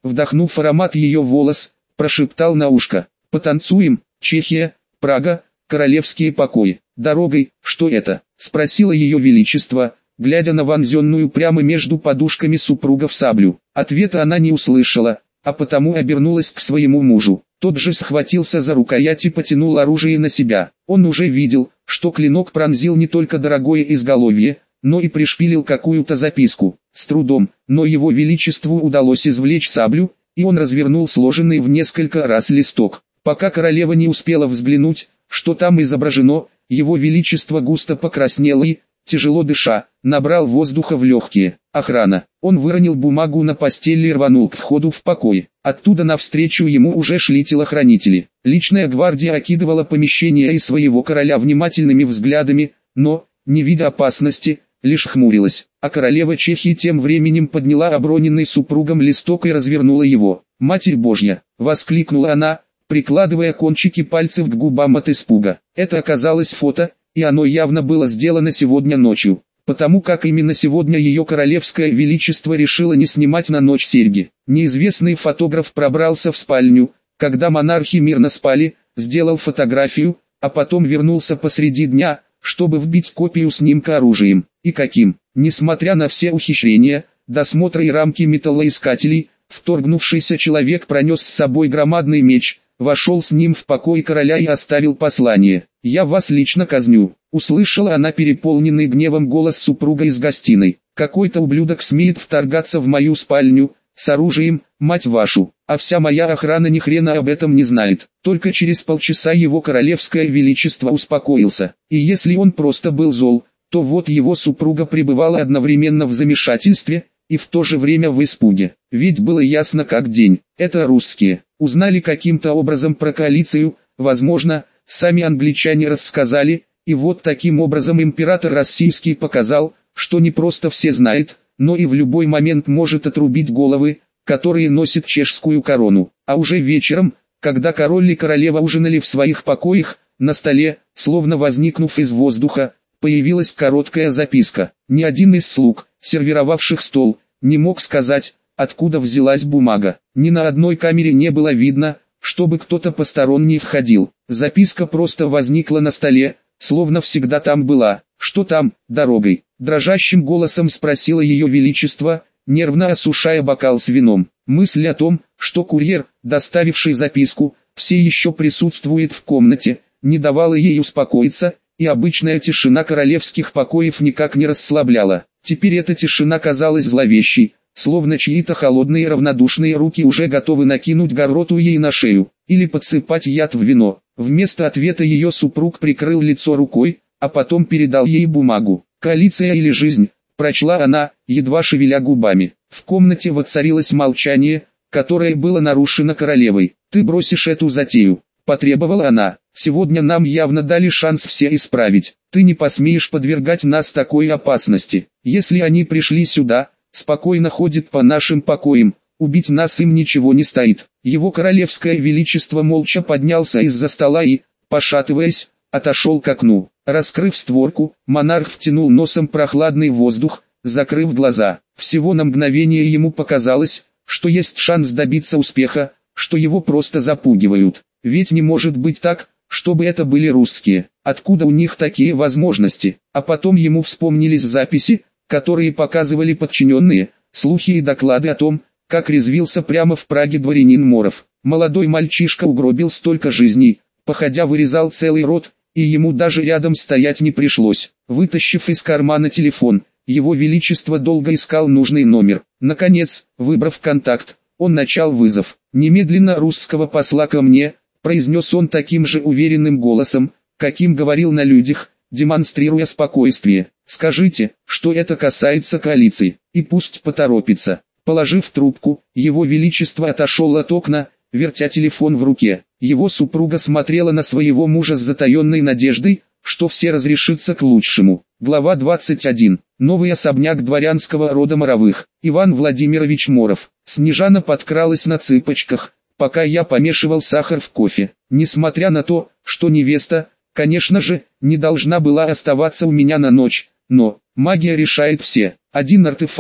вдохнув аромат ее волос, прошептал на ушко: «Потанцуем, Чехия, Прага, королевские покои». «Дорогой, что это?» — спросила ее величество, глядя на вонзенную прямо между подушками супругов саблю. Ответа она не услышала, а потому обернулась к своему мужу. Тот же схватился за рукоять и потянул оружие на себя. Он уже видел, что клинок пронзил не только дорогое изголовье, но и пришпилил какую-то записку. С трудом, но его величеству удалось извлечь саблю, и он развернул сложенный в несколько раз листок. Пока королева не успела взглянуть, что там изображено, его величество густо покраснел и, тяжело дыша, набрал воздуха в легкие. Охрана. Он выронил бумагу на постели и рванул к входу в покой. Оттуда навстречу ему уже шли телохранители. Личная гвардия окидывала помещение и своего короля внимательными взглядами, но, не видя опасности, лишь хмурилась. А королева Чехии тем временем подняла оброненный супругом листок и развернула его. «Матерь Божья!» — воскликнула она, прикладывая кончики пальцев к губам от испуга. Это оказалось фото, и оно явно было сделано сегодня ночью, потому как именно сегодня ее королевское величество решило не снимать на ночь серьги. Неизвестный фотограф пробрался в спальню, когда монархи мирно спали, сделал фотографию, а потом вернулся посреди дня, чтобы вбить копию снимка оружием. И каким? Несмотря на все ухищрения, досмотры и рамки металлоискателей, вторгнувшийся человек пронес с собой громадный меч, вошел с ним в покой короля и оставил послание. «Я вас лично казню», — услышала она переполненный гневом голос супруга из гостиной. «Какой-то ублюдок смеет вторгаться в мою спальню, с оружием, мать вашу, а вся моя охрана ни хрена об этом не знает». Только через полчаса его королевское величество успокоился. И если он просто был зол, то вот его супруга пребывала одновременно в замешательстве и в то же время в испуге. Ведь было ясно как день, это русские. Узнали каким-то образом про коалицию, возможно, сами англичане рассказали, и вот таким образом император российский показал, что не просто все знает, но и в любой момент может отрубить головы, которые носят чешскую корону. А уже вечером, когда король и королева ужинали в своих покоях, на столе, словно возникнув из воздуха, появилась короткая записка. Ни один из слуг, сервировавших стол, не мог сказать, откуда взялась бумага. Ни на одной камере не было видно, чтобы кто-то посторонний входил. Записка просто возникла на столе, словно всегда там была. «Что там, дорогой?» — дрожащим голосом спросила ее величество, нервно осушая бокал с вином. Мысль о том, что курьер, доставивший записку, все еще присутствует в комнате, не давала ей успокоиться, и обычная тишина королевских покоев никак не расслабляла. Теперь эта тишина казалась зловещей, словно чьи-то холодные равнодушные руки уже готовы накинуть гарроту ей на шею, или подсыпать яд в вино. Вместо ответа ее супруг прикрыл лицо рукой, а потом передал ей бумагу. «Коалиция или жизнь», — прочла она, едва шевеля губами. В комнате воцарилось молчание, которое было нарушено королевой. «Ты бросишь эту затею», — потребовала она. «Сегодня нам явно дали шанс все исправить. Ты не посмеешь подвергать нас такой опасности. Если они пришли сюда, спокойно ходят по нашим покоям, убить нас им ничего не стоит». Его королевское величество молча поднялся из-за стола и, пошатываясь, отошел к окну. Раскрыв створку, монарх втянул носом прохладный воздух, закрыв глаза. Всего на мгновение ему показалось, что есть шанс добиться успеха, что его просто запугивают. Ведь не может быть так, чтобы это были русские. Откуда у них такие возможности? А потом ему вспомнились записи, которые показывали подчиненные, слухи и доклады о том, как резвился прямо в Праге дворянин Моров. Молодой мальчишка угробил столько жизней, походя вырезал целый род, и ему даже рядом стоять не пришлось. Вытащив из кармана телефон, его величество долго искал нужный номер. Наконец, выбрав контакт, он начал вызов. «Немедленно русского посла ко мне», — произнес он таким же уверенным голосом, каким говорил на людях, демонстрируя спокойствие. «Скажите, что это касается коалиции, и пусть поторопится». Положив трубку, его величество отошел от окна, вертя телефон в руке. Его супруга смотрела на своего мужа с затаенной надеждой, что все разрешится к лучшему. Глава двадцать один. Новый особняк дворянского рода Моровых. Иван Владимирович Моров. Снежана подкралась на цыпочках, пока я помешивал сахар в кофе. Несмотря на то, что невеста, конечно же, не должна была оставаться у меня на ночь, но магия решает все. Один артефакт,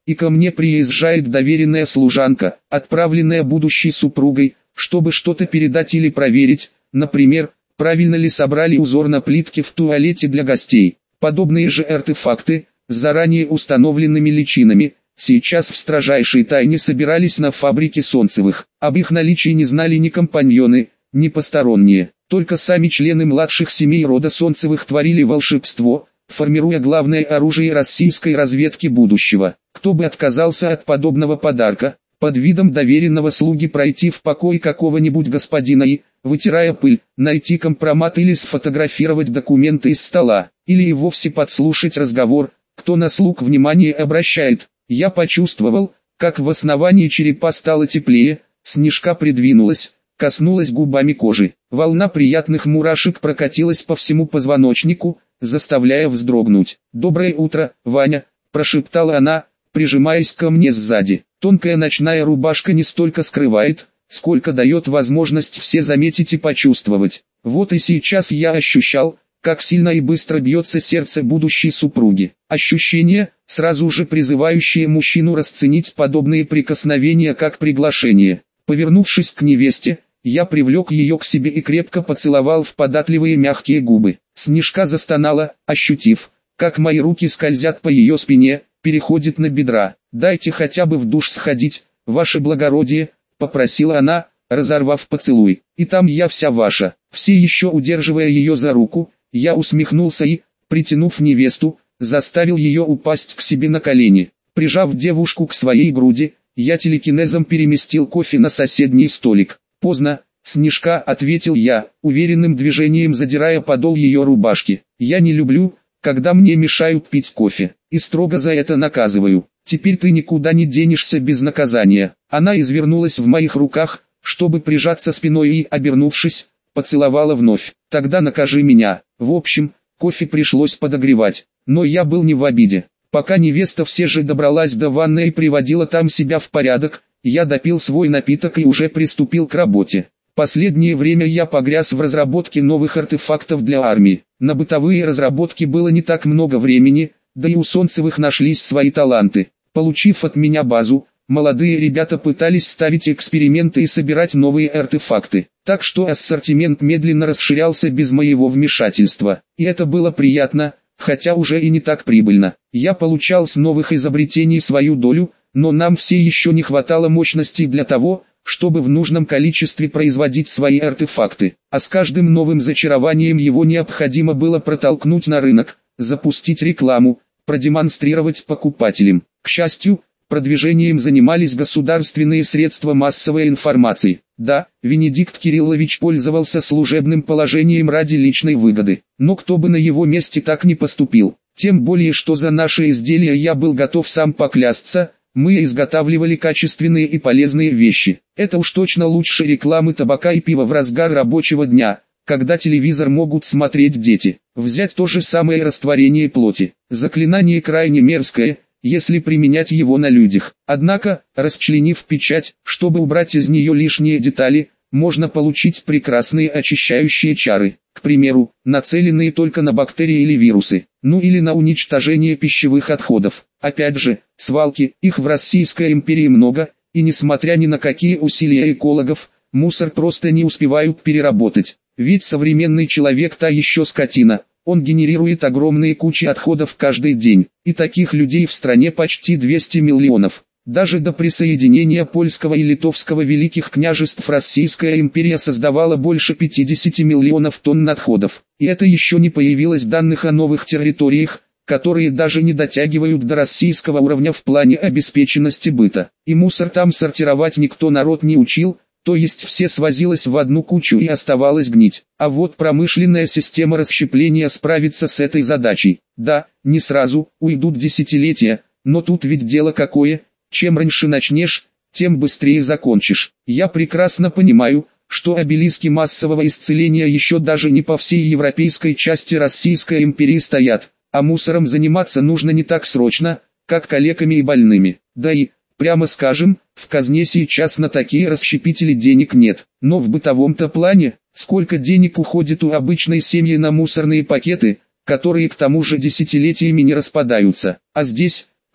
и ко мне приезжает доверенная служанка, отправленная будущей супругой, чтобы что-то передать или проверить, например, правильно ли собрали узор на плитке в туалете для гостей. Подобные же артефакты, с заранее установленными личинами, сейчас в строжайшей тайне собирались на фабрике Солнцевых. Об их наличии не знали ни компаньоны, ни посторонние. Только сами члены младших семей рода Солнцевых творили волшебство, формируя главное оружие российской разведки будущего. Кто бы отказался от подобного подарка, под видом доверенного слуги пройти в покой какого-нибудь господина и, вытирая пыль, найти компромат или сфотографировать документы из стола, или и вовсе подслушать разговор, кто на слуг внимание обращает. Я почувствовал, как в основании черепа стало теплее, Снежка придвинулась, коснулась губами кожи. Волна приятных мурашек прокатилась по всему позвоночнику, заставляя вздрогнуть. «Доброе утро, Ваня», – прошептала она, прижимаясь ко мне сзади. Тонкая ночная рубашка не столько скрывает, сколько дает возможность все заметить и почувствовать. Вот и сейчас я ощущал, как сильно и быстро бьется сердце будущей супруги. Ощущение, сразу же призывающее мужчину расценить подобные прикосновения как приглашение. Повернувшись к невесте, я привлек ее к себе и крепко поцеловал в податливые мягкие губы. Снежка застонала, ощутив, как мои руки скользят по ее спине, переходит на бедра. «Дайте хотя бы в душ сходить, ваше благородие», — попросила она, разорвав поцелуй. «И там я вся ваша». Все еще удерживая ее за руку, я усмехнулся и, притянув невесту, заставил ее упасть к себе на колени. Прижав девушку к своей груди, я телекинезом переместил кофе на соседний столик. «Поздно, Снежка», — ответил я, уверенным движением задирая подол ее рубашки. «Я не люблю, когда мне мешают пить кофе, и строго за это наказываю. Теперь ты никуда не денешься без наказания». Она извернулась в моих руках, чтобы прижаться спиной и, обернувшись, поцеловала вновь. «Тогда накажи меня». В общем, кофе пришлось подогревать, но я был не в обиде. Пока невеста все же добралась до ванной и приводила там себя в порядок, я допил свой напиток и уже приступил к работе. Последнее время я погряз в разработке новых артефактов для армии. На бытовые разработки было не так много времени, да и у Солнцевых нашлись свои таланты. Получив от меня базу, молодые ребята пытались ставить эксперименты и собирать новые артефакты. Так что ассортимент медленно расширялся без моего вмешательства. И это было приятно, хотя уже и не так прибыльно. Я получал с новых изобретений свою долю, но нам все еще не хватало мощностей для того, чтобы в нужном количестве производить свои артефакты. А с каждым новым зачарованием его необходимо было протолкнуть на рынок, запустить рекламу, продемонстрировать покупателям. К счастью, продвижением занимались государственные средства массовой информации. Да, Венедикт Кириллович пользовался служебным положением ради личной выгоды, но кто бы на его месте так не поступил. Тем более, что за наши изделия я был готов сам поклясться, мы изготавливали качественные и полезные вещи. Это уж точно лучше рекламы табака и пива в разгар рабочего дня, когда телевизор могут смотреть дети. Взять то же самое растворение плоти. Заклинание крайне мерзкое, если применять его на людях. Однако, расчленив печать, чтобы убрать из нее лишние детали, можно получить прекрасные очищающие чары. К примеру, нацеленные только на бактерии или вирусы, ну или на уничтожение пищевых отходов. Опять же, свалки, их в Российской империи много, и несмотря ни на какие усилия экологов, мусор просто не успевают переработать. Ведь современный человек та еще скотина, он генерирует огромные кучи отходов каждый день, и таких людей в стране почти двести миллионов. Даже до присоединения польского и литовского великих княжеств Российская империя создавала больше пятидесяти миллионов тонн отходов. И это еще не появилось данных о новых территориях, которые даже не дотягивают до российского уровня в плане обеспеченности быта. И мусор там сортировать никто народ не учил, то есть все свозилось в одну кучу и оставалось гнить. А вот промышленная система расщепления справится с этой задачей. Да, не сразу, уйдут десятилетия, но тут ведь дело какое, чем раньше начнешь, тем быстрее закончишь. Я прекрасно понимаю, что обелиски массового исцеления еще даже не по всей европейской части Российской империи стоят, а мусором заниматься нужно не так срочно, как калеками и больными. Да и, прямо скажем, в казне сейчас на такие расщепители денег нет. Но в бытовом-то плане, сколько денег уходит у обычной семьи на мусорные пакеты, которые к тому же десятилетиями не распадаются. А здесь,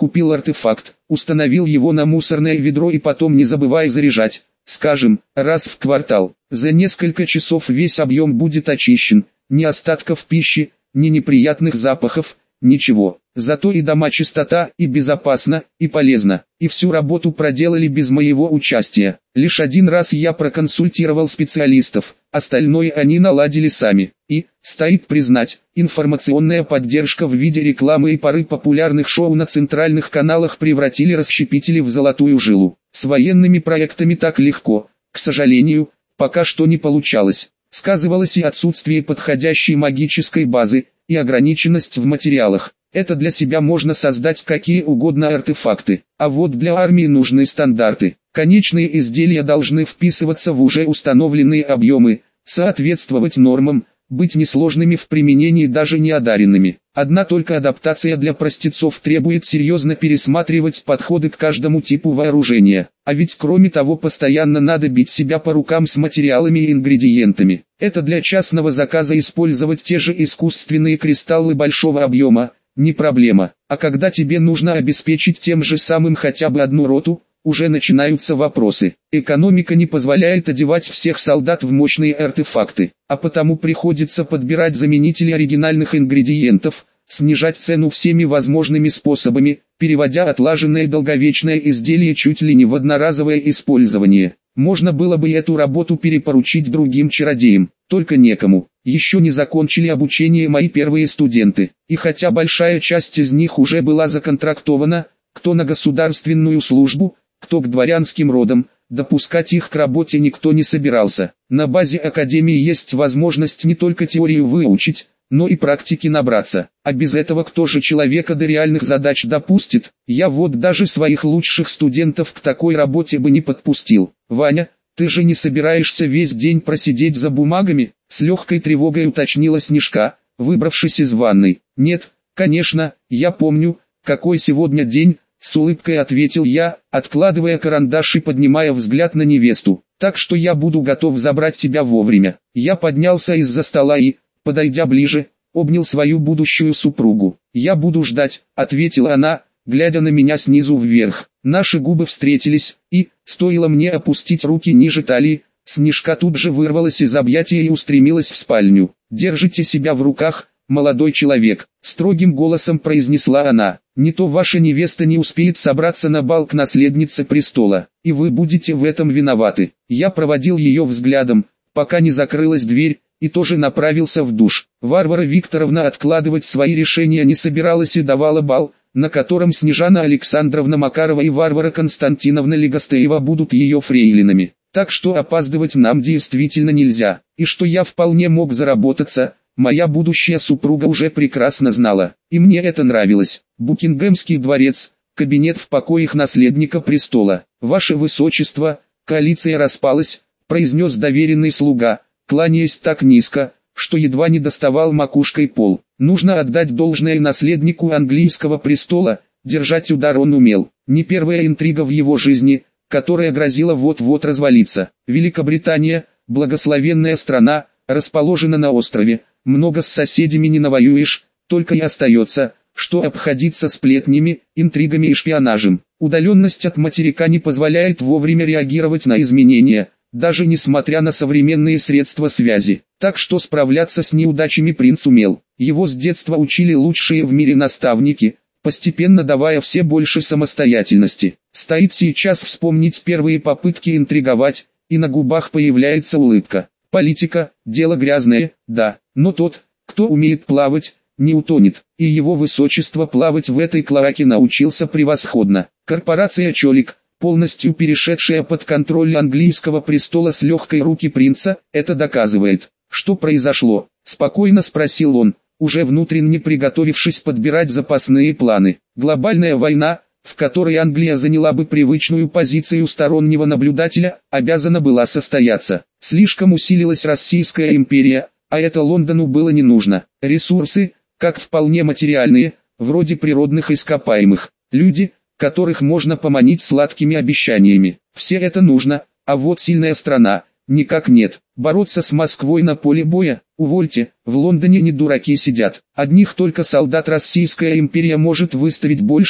купил артефакт, установил его на мусорное ведро и потом не забывай заряжать, скажем, раз в квартал. За несколько часов весь объем будет очищен, ни остатков пищи, ни неприятных запахов, ничего. Зато и дома чистота, и безопасно, и полезно. И всю работу проделали без моего участия. Лишь один раз я проконсультировал специалистов, остальное они наладили сами. И, стоит признать, информационная поддержка в виде рекламы и пары популярных шоу на центральных каналах превратили расщепители в золотую жилу. С военными проектами так легко, к сожалению, пока что не получалось. Сказывалось и отсутствие подходящей магической базы, и ограниченность в материалах. Это для себя можно создать какие угодно артефакты, а вот для армии нужны стандарты. Конечные изделия должны вписываться в уже установленные объемы, соответствовать нормам, быть несложными в применении даже неодаренными. Одна только адаптация для простецов требует серьезно пересматривать подходы к каждому типу вооружения. А ведь кроме того постоянно надо бить себя по рукам с материалами и ингредиентами. Это для частного заказа использовать те же искусственные кристаллы большого объема, не проблема. А когда тебе нужно обеспечить тем же самым хотя бы одну роту, уже начинаются вопросы. Экономика не позволяет одевать всех солдат в мощные артефакты, а потому приходится подбирать заменители оригинальных ингредиентов, снижать цену всеми возможными способами, переводя отлаженное долговечное изделие чуть ли не в одноразовое использование. Можно было бы эту работу перепоручить другим чародеям, только некому. Еще не закончили обучение мои первые студенты, и хотя большая часть из них уже была законтрактована, кто на государственную службу, кто к дворянским родам, допускать их к работе никто не собирался. На базе академии есть возможность не только теорию выучить, но и практики набраться. А без этого кто же человека до реальных задач допустит? Я вот даже своих лучших студентов к такой работе бы не подпустил. Ваня, ты же не собираешься весь день просидеть за бумагами? С легкой тревогой уточнила Снежка, выбравшись из ванной. Нет, конечно, я помню, какой сегодня день, с улыбкой ответил я, откладывая карандаш и поднимая взгляд на невесту. Так что я буду готов забрать тебя вовремя. Я поднялся из-за стола и, подойдя ближе, обнял свою будущую супругу. «Я буду ждать», — ответила она, глядя на меня снизу вверх. Наши губы встретились, и, стоило мне опустить руки ниже талии, Снежка тут же вырвалась из объятия и устремилась в спальню. «Держите себя в руках, молодой человек», — строгим голосом произнесла она. «Не то ваша невеста не успеет собраться на бал к наследнице престола, и вы будете в этом виноваты». Я проводил ее взглядом, пока не закрылась дверь, и тоже направился в душ. Варвара Викторовна откладывать свои решения не собиралась и давала бал, на котором Снежана Александровна Макарова и Варвара Константиновна Легостеева будут ее фрейлинами. Так что опаздывать нам действительно нельзя, и что я вполне мог заработаться, моя будущая супруга уже прекрасно знала, и мне это нравилось. Букингемский дворец, кабинет в покоях наследника престола. «Ваше высочество, коалиция распалась», — произнес доверенный слуга, кланяясь так низко, что едва не доставал макушкой пол. Нужно отдать должное наследнику английского престола, держать удар он умел. Не первая интрига в его жизни, которая грозила вот-вот развалиться. Великобритания, благословенная страна, расположена на острове, много с соседями не навоюешь, только и остается, что обходиться сплетнями, интригами и шпионажем. Удаленность от материка не позволяет вовремя реагировать на изменения, даже несмотря на современные средства связи. Так что справляться с неудачами принц умел. Его с детства учили лучшие в мире наставники, постепенно давая все больше самостоятельности. Стоит сейчас вспомнить первые попытки интриговать, и на губах появляется улыбка. Политика – дело грязное, да, но тот, кто умеет плавать, не утонет, и его высочество плавать в этой клоаке научился превосходно. Корпорация «Чолик», полностью перешедшая под контроль английского престола с легкой руки принца, это доказывает. «Что произошло?» – спокойно спросил он, уже внутренне приготовившись подбирать запасные планы. Глобальная война, в которой Англия заняла бы привычную позицию стороннего наблюдателя, обязана была состояться. Слишком усилилась Российская империя, а это Лондону было не нужно. Ресурсы, как вполне материальные, вроде природных ископаемых, люди, которых можно поманить сладкими обещаниями. Все это нужно, а вот сильная страна, никак нет. Бороться с Москвой на поле боя, увольте, в Лондоне не дураки сидят. Одних только солдат Российская империя может выставить больше,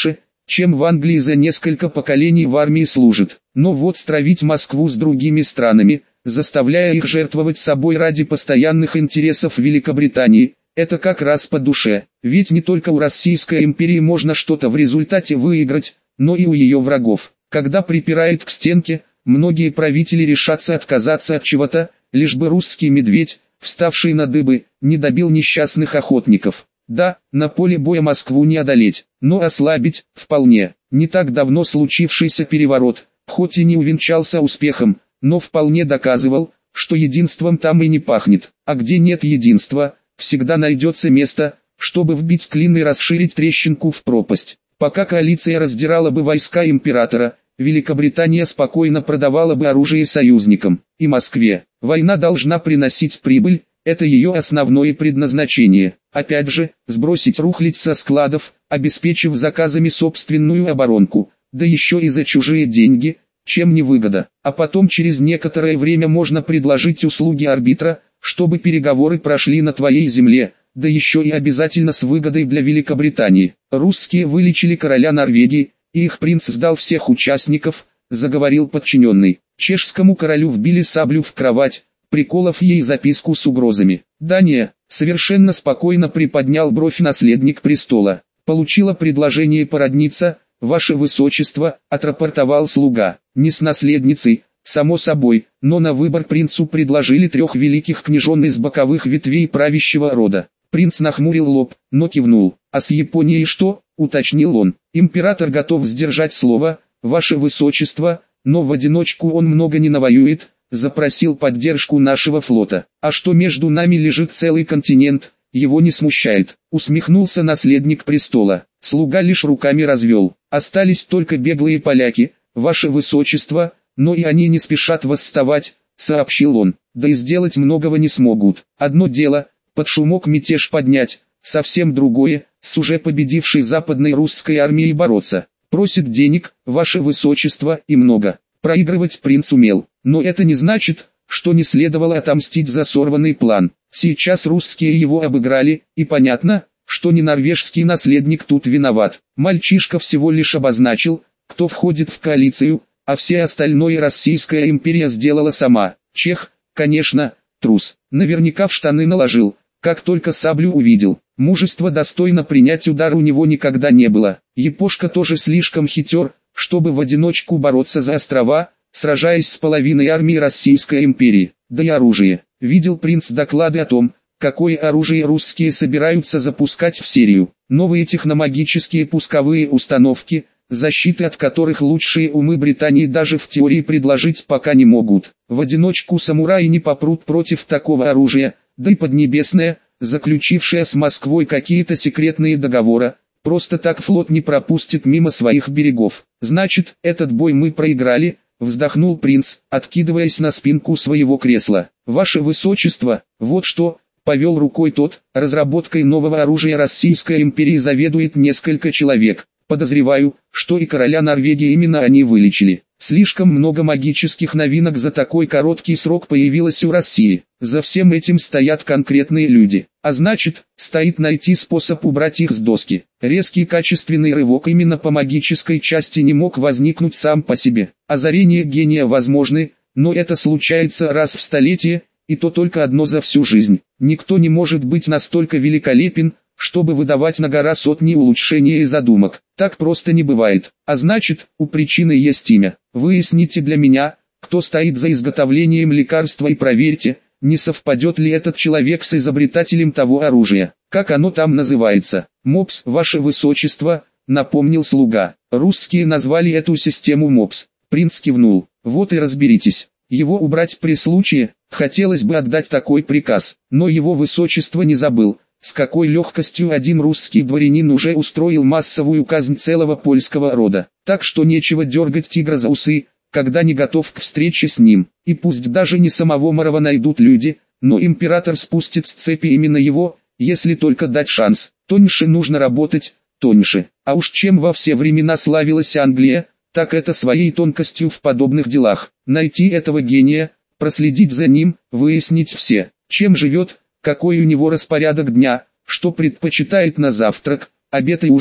чем в Англии за несколько поколений в армии служит. Но вот стравить Москву с другими странами, заставляя их жертвовать собой ради постоянных интересов Великобритании, это как раз по душе. Ведь не только у Российской империи можно что-то в результате выиграть, но и у ее врагов. Когда припирает к стенке, многие правители решатся отказаться от чего-то, лишь бы русский медведь, вставший на дыбы, не добил несчастных охотников. Да, на поле боя Москву не одолеть, но ослабить – вполне. Не так давно случившийся переворот, хоть и не увенчался успехом, но вполне доказывал, что единством там и не пахнет. А где нет единства, всегда найдется место, чтобы вбить клин и расширить трещинку в пропасть. Пока коалиция раздирала бы войска императора, Великобритания спокойно продавала бы оружие союзникам и Москве. Война должна приносить прибыль, это ее основное предназначение. Опять же, сбросить рухлядь со складов, обеспечив заказами собственную оборонку, да еще и за чужие деньги, чем не выгода. А потом через некоторое время можно предложить услуги арбитра, чтобы переговоры прошли на твоей земле, да еще и обязательно с выгодой для Великобритании. Русские вылечили короля Норвегии, и их принц сдал всех участников, заговорил подчиненный. Чешскому королю вбили саблю в кровать, приколов ей записку с угрозами. Дания, совершенно спокойно приподнял бровь наследник престола. Получила предложение породниться, ваше высочество, отрапортовал слуга. Не с наследницей, само собой, но на выбор принцу предложили трех великих княжон из боковых ветвей правящего рода. Принц нахмурил лоб, но кивнул. А с Японией что, уточнил он. Император готов сдержать слово, ваше высочество, но в одиночку он много не навоюет, запросил поддержку нашего флота. А что между нами лежит целый континент, его не смущает. Усмехнулся наследник престола. Слуга лишь руками развел. Остались только беглые поляки, ваше высочество, но и они не спешат восставать, сообщил он. Да и сделать многого не смогут. Одно дело, под шумок мятеж поднять, совсем другое, с уже победившей западной русской армией бороться. Просит денег, ваше высочество, и много. Проигрывать принц умел, но это не значит, что не следовало отомстить за сорванный план. Сейчас русские его обыграли, и понятно, что не норвежский наследник тут виноват. Мальчишка всего лишь обозначил, кто входит в коалицию, а все остальное Российская империя сделала сама. Чех, конечно, трус, наверняка в штаны наложил, как только саблю увидел. Мужества достойно принять удар у него никогда не было. Япошка тоже слишком хитер, чтобы в одиночку бороться за острова, сражаясь с половиной армии Российской империи. Да и оружие. Видел принц доклады о том, какое оружие русские собираются запускать в Сирию. Новые техномагические пусковые установки, защиты от которых лучшие умы Британии даже в теории предложить пока не могут. В одиночку самураи не попрут против такого оружия, да и Поднебесная, заключившая с Москвой какие-то секретные договоры, просто так флот не пропустит мимо своих берегов. Значит, этот бой мы проиграли, вздохнул принц, откидываясь на спинку своего кресла. Ваше высочество, вот что, повел рукой тот, разработкой нового оружия Российской империи заведует несколько человек. Подозреваю, что и короля Норвегии именно они вылечили. Слишком много магических новинок за такой короткий срок появилось у России. За всем этим стоят конкретные люди. А значит, стоит найти способ убрать их с доски. Резкий качественный рывок именно по магической части не мог возникнуть сам по себе. Озарение гения возможны, но это случается раз в столетие, и то только одно за всю жизнь. Никто не может быть настолько великолепен, чтобы выдавать на гора сотни улучшений и задумок. Так просто не бывает. А значит, у причины есть имя. Выясните для меня, кто стоит за изготовлением лекарства, и проверьте, не совпадет ли этот человек с изобретателем того оружия. Как оно там называется? МОПС, ваше высочество, напомнил слуга. Русские назвали эту систему МОПС. Принц кивнул. Вот и разберитесь. Его убрать при случае, хотелось бы отдать такой приказ, но его высочество не забыл, с какой легкостью один русский дворянин уже устроил массовую казнь целого польского рода. Так что нечего дергать тигра за усы, когда не готов к встрече с ним. И пусть даже не самого Марова найдут люди, но император спустит с цепи именно его, если только дать шанс. Тоньше нужно работать, тоньше. А уж чем во все времена славилась Англия, так это своей тонкостью в подобных делах. Найти этого гения, проследить за ним, выяснить все, чем живет, какой у него распорядок дня, что предпочитает на завтрак, обед и ужин,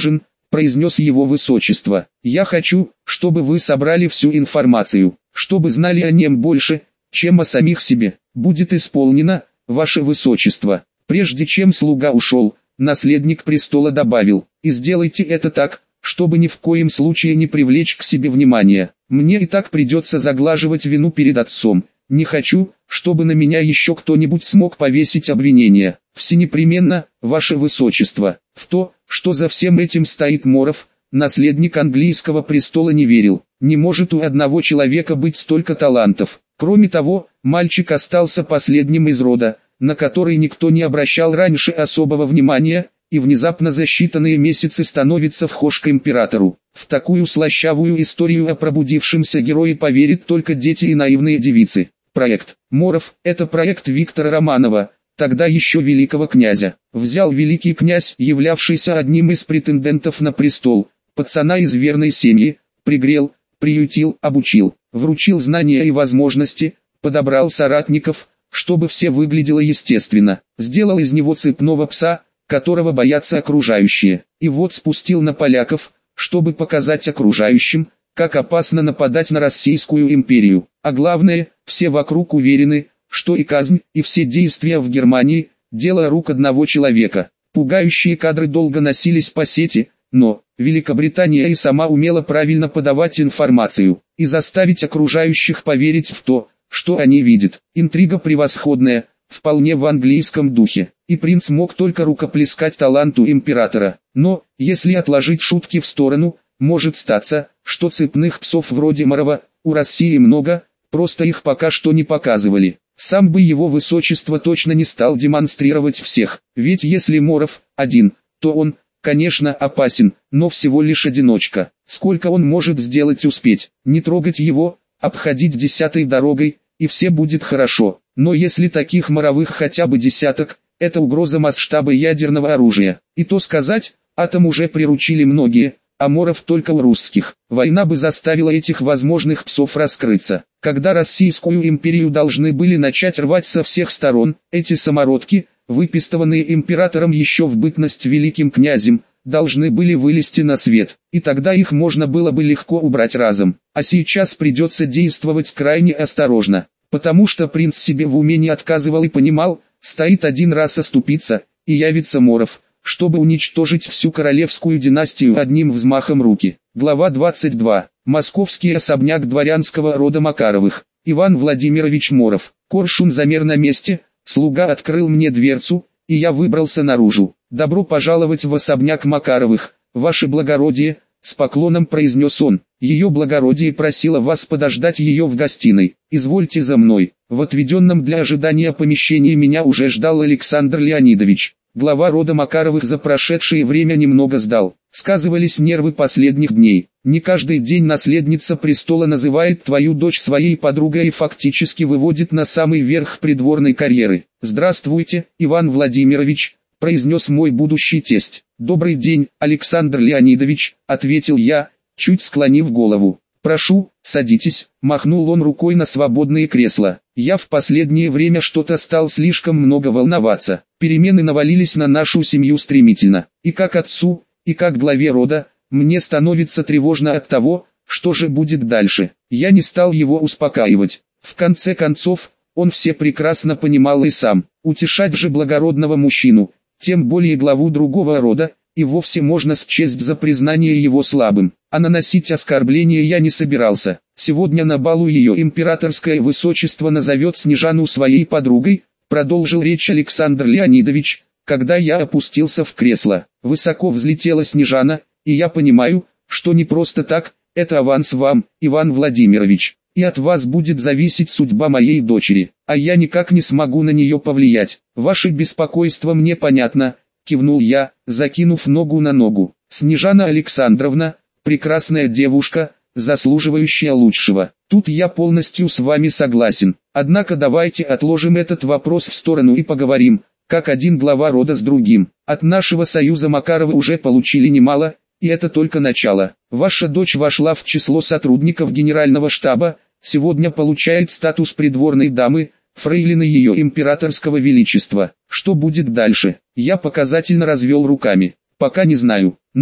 произнес его высочество. Я хочу, чтобы вы собрали всю информацию, чтобы знали о нем больше, чем о самих себе. Будет исполнено, ваше высочество. Прежде чем слуга ушел, наследник престола добавил: и сделайте это так, чтобы ни в коем случае не привлечь к себе внимания. Мне и так придется заглаживать вину перед отцом. Не хочу, чтобы на меня еще кто-нибудь смог повесить обвинение. Всенепременно, ваше высочество. В то, что за всем этим стоит Моров, наследник английского престола не верил. Не может у одного человека быть столько талантов. Кроме того, мальчик остался последним из рода, на который никто не обращал раньше особого внимания, и внезапно за считанные месяцы становится вхож к императору. В такую слащавую историю о пробудившемся герое поверят только дети и наивные девицы. Проект Моров – это проект Виктора Романова, тогда еще великого князя. Взял великий князь, являвшийся одним из претендентов на престол, пацана из верной семьи, пригрел, приютил, обучил, вручил знания и возможности, подобрал соратников, чтобы все выглядело естественно, сделал из него цепного пса, которого боятся окружающие, и вот спустил на поляков, чтобы показать окружающим, как опасно нападать на Российскую империю. А главное, все вокруг уверены, что и казнь, и все действия в Германии – дело рук одного человека. Пугающие кадры долго носились по сети, но Великобритания и сама умела правильно подавать информацию и заставить окружающих поверить в то, что они видят. Интрига превосходная, вполне в английском духе, и принц мог только рукоплескать таланту императора. Но, если отложить шутки в сторону, может статься, что цепных псов вроде Морова у России много, просто их пока что не показывали. Сам бы его высочество точно не стал демонстрировать всех, ведь если Моров один, то он, конечно, опасен, но всего лишь одиночка. Сколько он может сделать успеть? Не трогать его, обходить десятой дорогой, и все будет хорошо. Но если таких Моровых хотя бы десяток, это угроза масштаба ядерного оружия. И то сказать, атом уже приручили многие, а Моров только у русских. Война бы заставила этих возможных псов раскрыться. Когда Российскую империю должны были начать рвать со всех сторон, эти самородки, выпистованные императором еще в бытность великим князем, должны были вылезти на свет, и тогда их можно было бы легко убрать разом. А сейчас придется действовать крайне осторожно, потому что принц себе в уме не отказывал и понимал, стоит один раз оступиться, и явится Моров, чтобы уничтожить всю королевскую династию одним взмахом руки. Глава двадцать два. Московский особняк дворянского рода Макаровых. Иван Владимирович Моров. Коршун замер на месте, слуга открыл мне дверцу, и я выбрался наружу. «Добро пожаловать в особняк Макаровых, ваше благородие», — с поклоном произнес он. «Ее благородие просила вас подождать ее в гостиной. Извольте за мной». В отведенном для ожидания помещении меня уже ждал Александр Леонидович. Глава рода Макаровых за прошедшее время немного сдал. Сказывались нервы последних дней. Не каждый день наследница престола называет твою дочь своей подругой и фактически выводит на самый верх придворной карьеры. «Здравствуйте, Иван Владимирович», — произнес мой будущий тесть. «Добрый день, Александр Леонидович», — ответил я, чуть склонив голову. «Прошу, садитесь», — махнул он рукой на свободные кресла. Я в последнее время что-то стал слишком много волноваться. Перемены навалились на нашу семью стремительно. И как отцу, и как главе рода, мне становится тревожно от того, что же будет дальше. Я не стал его успокаивать. В конце концов, он все прекрасно понимал и сам. Утешать же благородного мужчину, тем более главу другого рода, и вовсе можно счесть за признание его слабым. А наносить оскорбления я не собирался. Сегодня на балу ее императорское высочество назовет Снежану своей подругой, продолжил речь Александр Леонидович, когда я опустился в кресло. Высоко взлетела Снежана, и я понимаю, что не просто так, это аванс вам, Иван Владимирович, и от вас будет зависеть судьба моей дочери, а я никак не смогу на нее повлиять. Ваше беспокойство мне понятно, кивнул я, закинув ногу на ногу. Снежана Александровна, прекрасная девушка, заслуживающая лучшего. Тут я полностью с вами согласен. Однако давайте отложим этот вопрос в сторону и поговорим, как один глава рода с другим. От нашего союза Макаровы уже получили немало, и это только начало. Ваша дочь вошла в число сотрудников генерального штаба, сегодня получает статус придворной дамы, фрейлины ее императорского величества. Что будет дальше? Я показательно развел руками. Пока не знаю, но,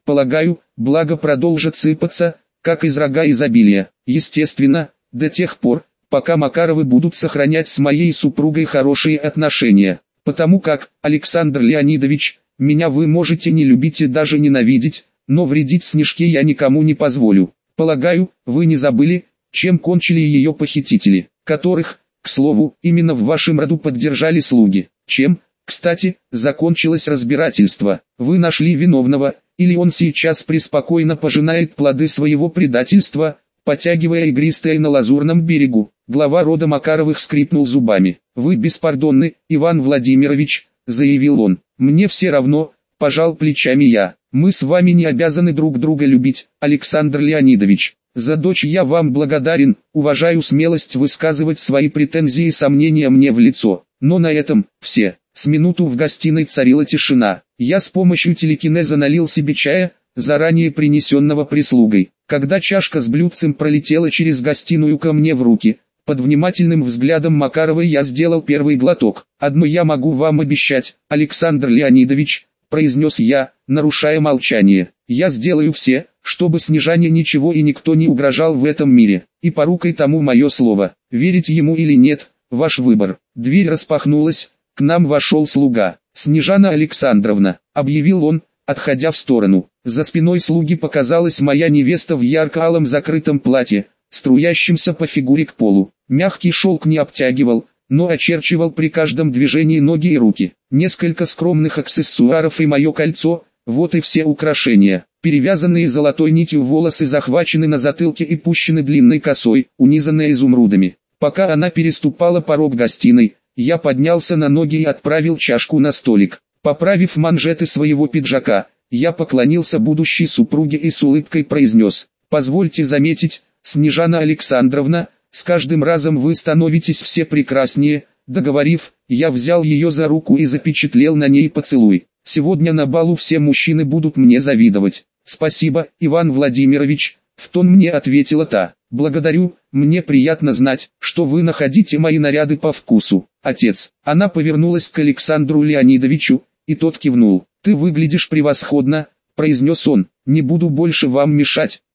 Полагаю, благо продолжат сыпаться, как из рога изобилия. Естественно, до тех пор, пока Макаровы будут сохранять с моей супругой хорошие отношения. Потому как, Александр Леонидович, меня вы можете не любить и даже ненавидеть, но вредить Снежке я никому не позволю. Полагаю, вы не забыли, чем кончили ее похитители, которых, к слову, именно в вашем роду поддержали слуги. Чем, кстати, закончилось разбирательство. Вы нашли виновного, или он сейчас преспокойно пожинает плоды своего предательства, потягивая игристое на лазурном берегу. Глава рода Макаровых скрипнул зубами. «Вы беспардонны, Иван Владимирович», — заявил он. «Мне все равно», — пожал плечами я. «Мы с вами не обязаны друг друга любить, Александр Леонидович. За дочь я вам благодарен, уважаю смелость высказывать свои претензии и сомнения мне в лицо. Но на этом все». С минуту в гостиной царила тишина. Я с помощью телекинеза налил себе чая, заранее принесенного прислугой. Когда чашка с блюдцем пролетела через гостиную ко мне в руки, под внимательным взглядом Макаровой я сделал первый глоток. «Одно я могу вам обещать, Александр Леонидович», — произнес я, нарушая молчание. «Я сделаю все, чтобы Снежане ничего и никто не угрожал в этом мире, и порукой тому мое слово. Верить ему или нет, ваш выбор». Дверь распахнулась, к нам вошел слуга. «Снежана Александровна», — объявил он, отходя в сторону. За спиной слуги показалась моя невеста в ярко-алом закрытом платье, струящемся по фигуре к полу. Мягкий шелк не обтягивал, но очерчивал при каждом движении ноги и руки. Несколько скромных аксессуаров и мое кольцо, вот и все украшения. Перевязанные золотой нитью волосы захвачены на затылке и пущены длинной косой, унизанной изумрудами. Пока она переступала порог гостиной, я поднялся на ноги и отправил чашку на столик. Поправив манжеты своего пиджака, я поклонился будущей супруге и с улыбкой произнес: «Позвольте заметить, Снежана Александровна, с каждым разом вы становитесь все прекраснее». Договорив, я взял ее за руку и запечатлел на ней поцелуй. «Сегодня на балу все мужчины будут мне завидовать». «Спасибо, Иван Владимирович», — в тон мне ответила та. «Благодарю, мне приятно знать, что вы находите мои наряды по вкусу, отец». Она повернулась к Александру Леонидовичу, и тот кивнул. «Ты выглядишь превосходно», — произнес он. «Не буду больше вам мешать».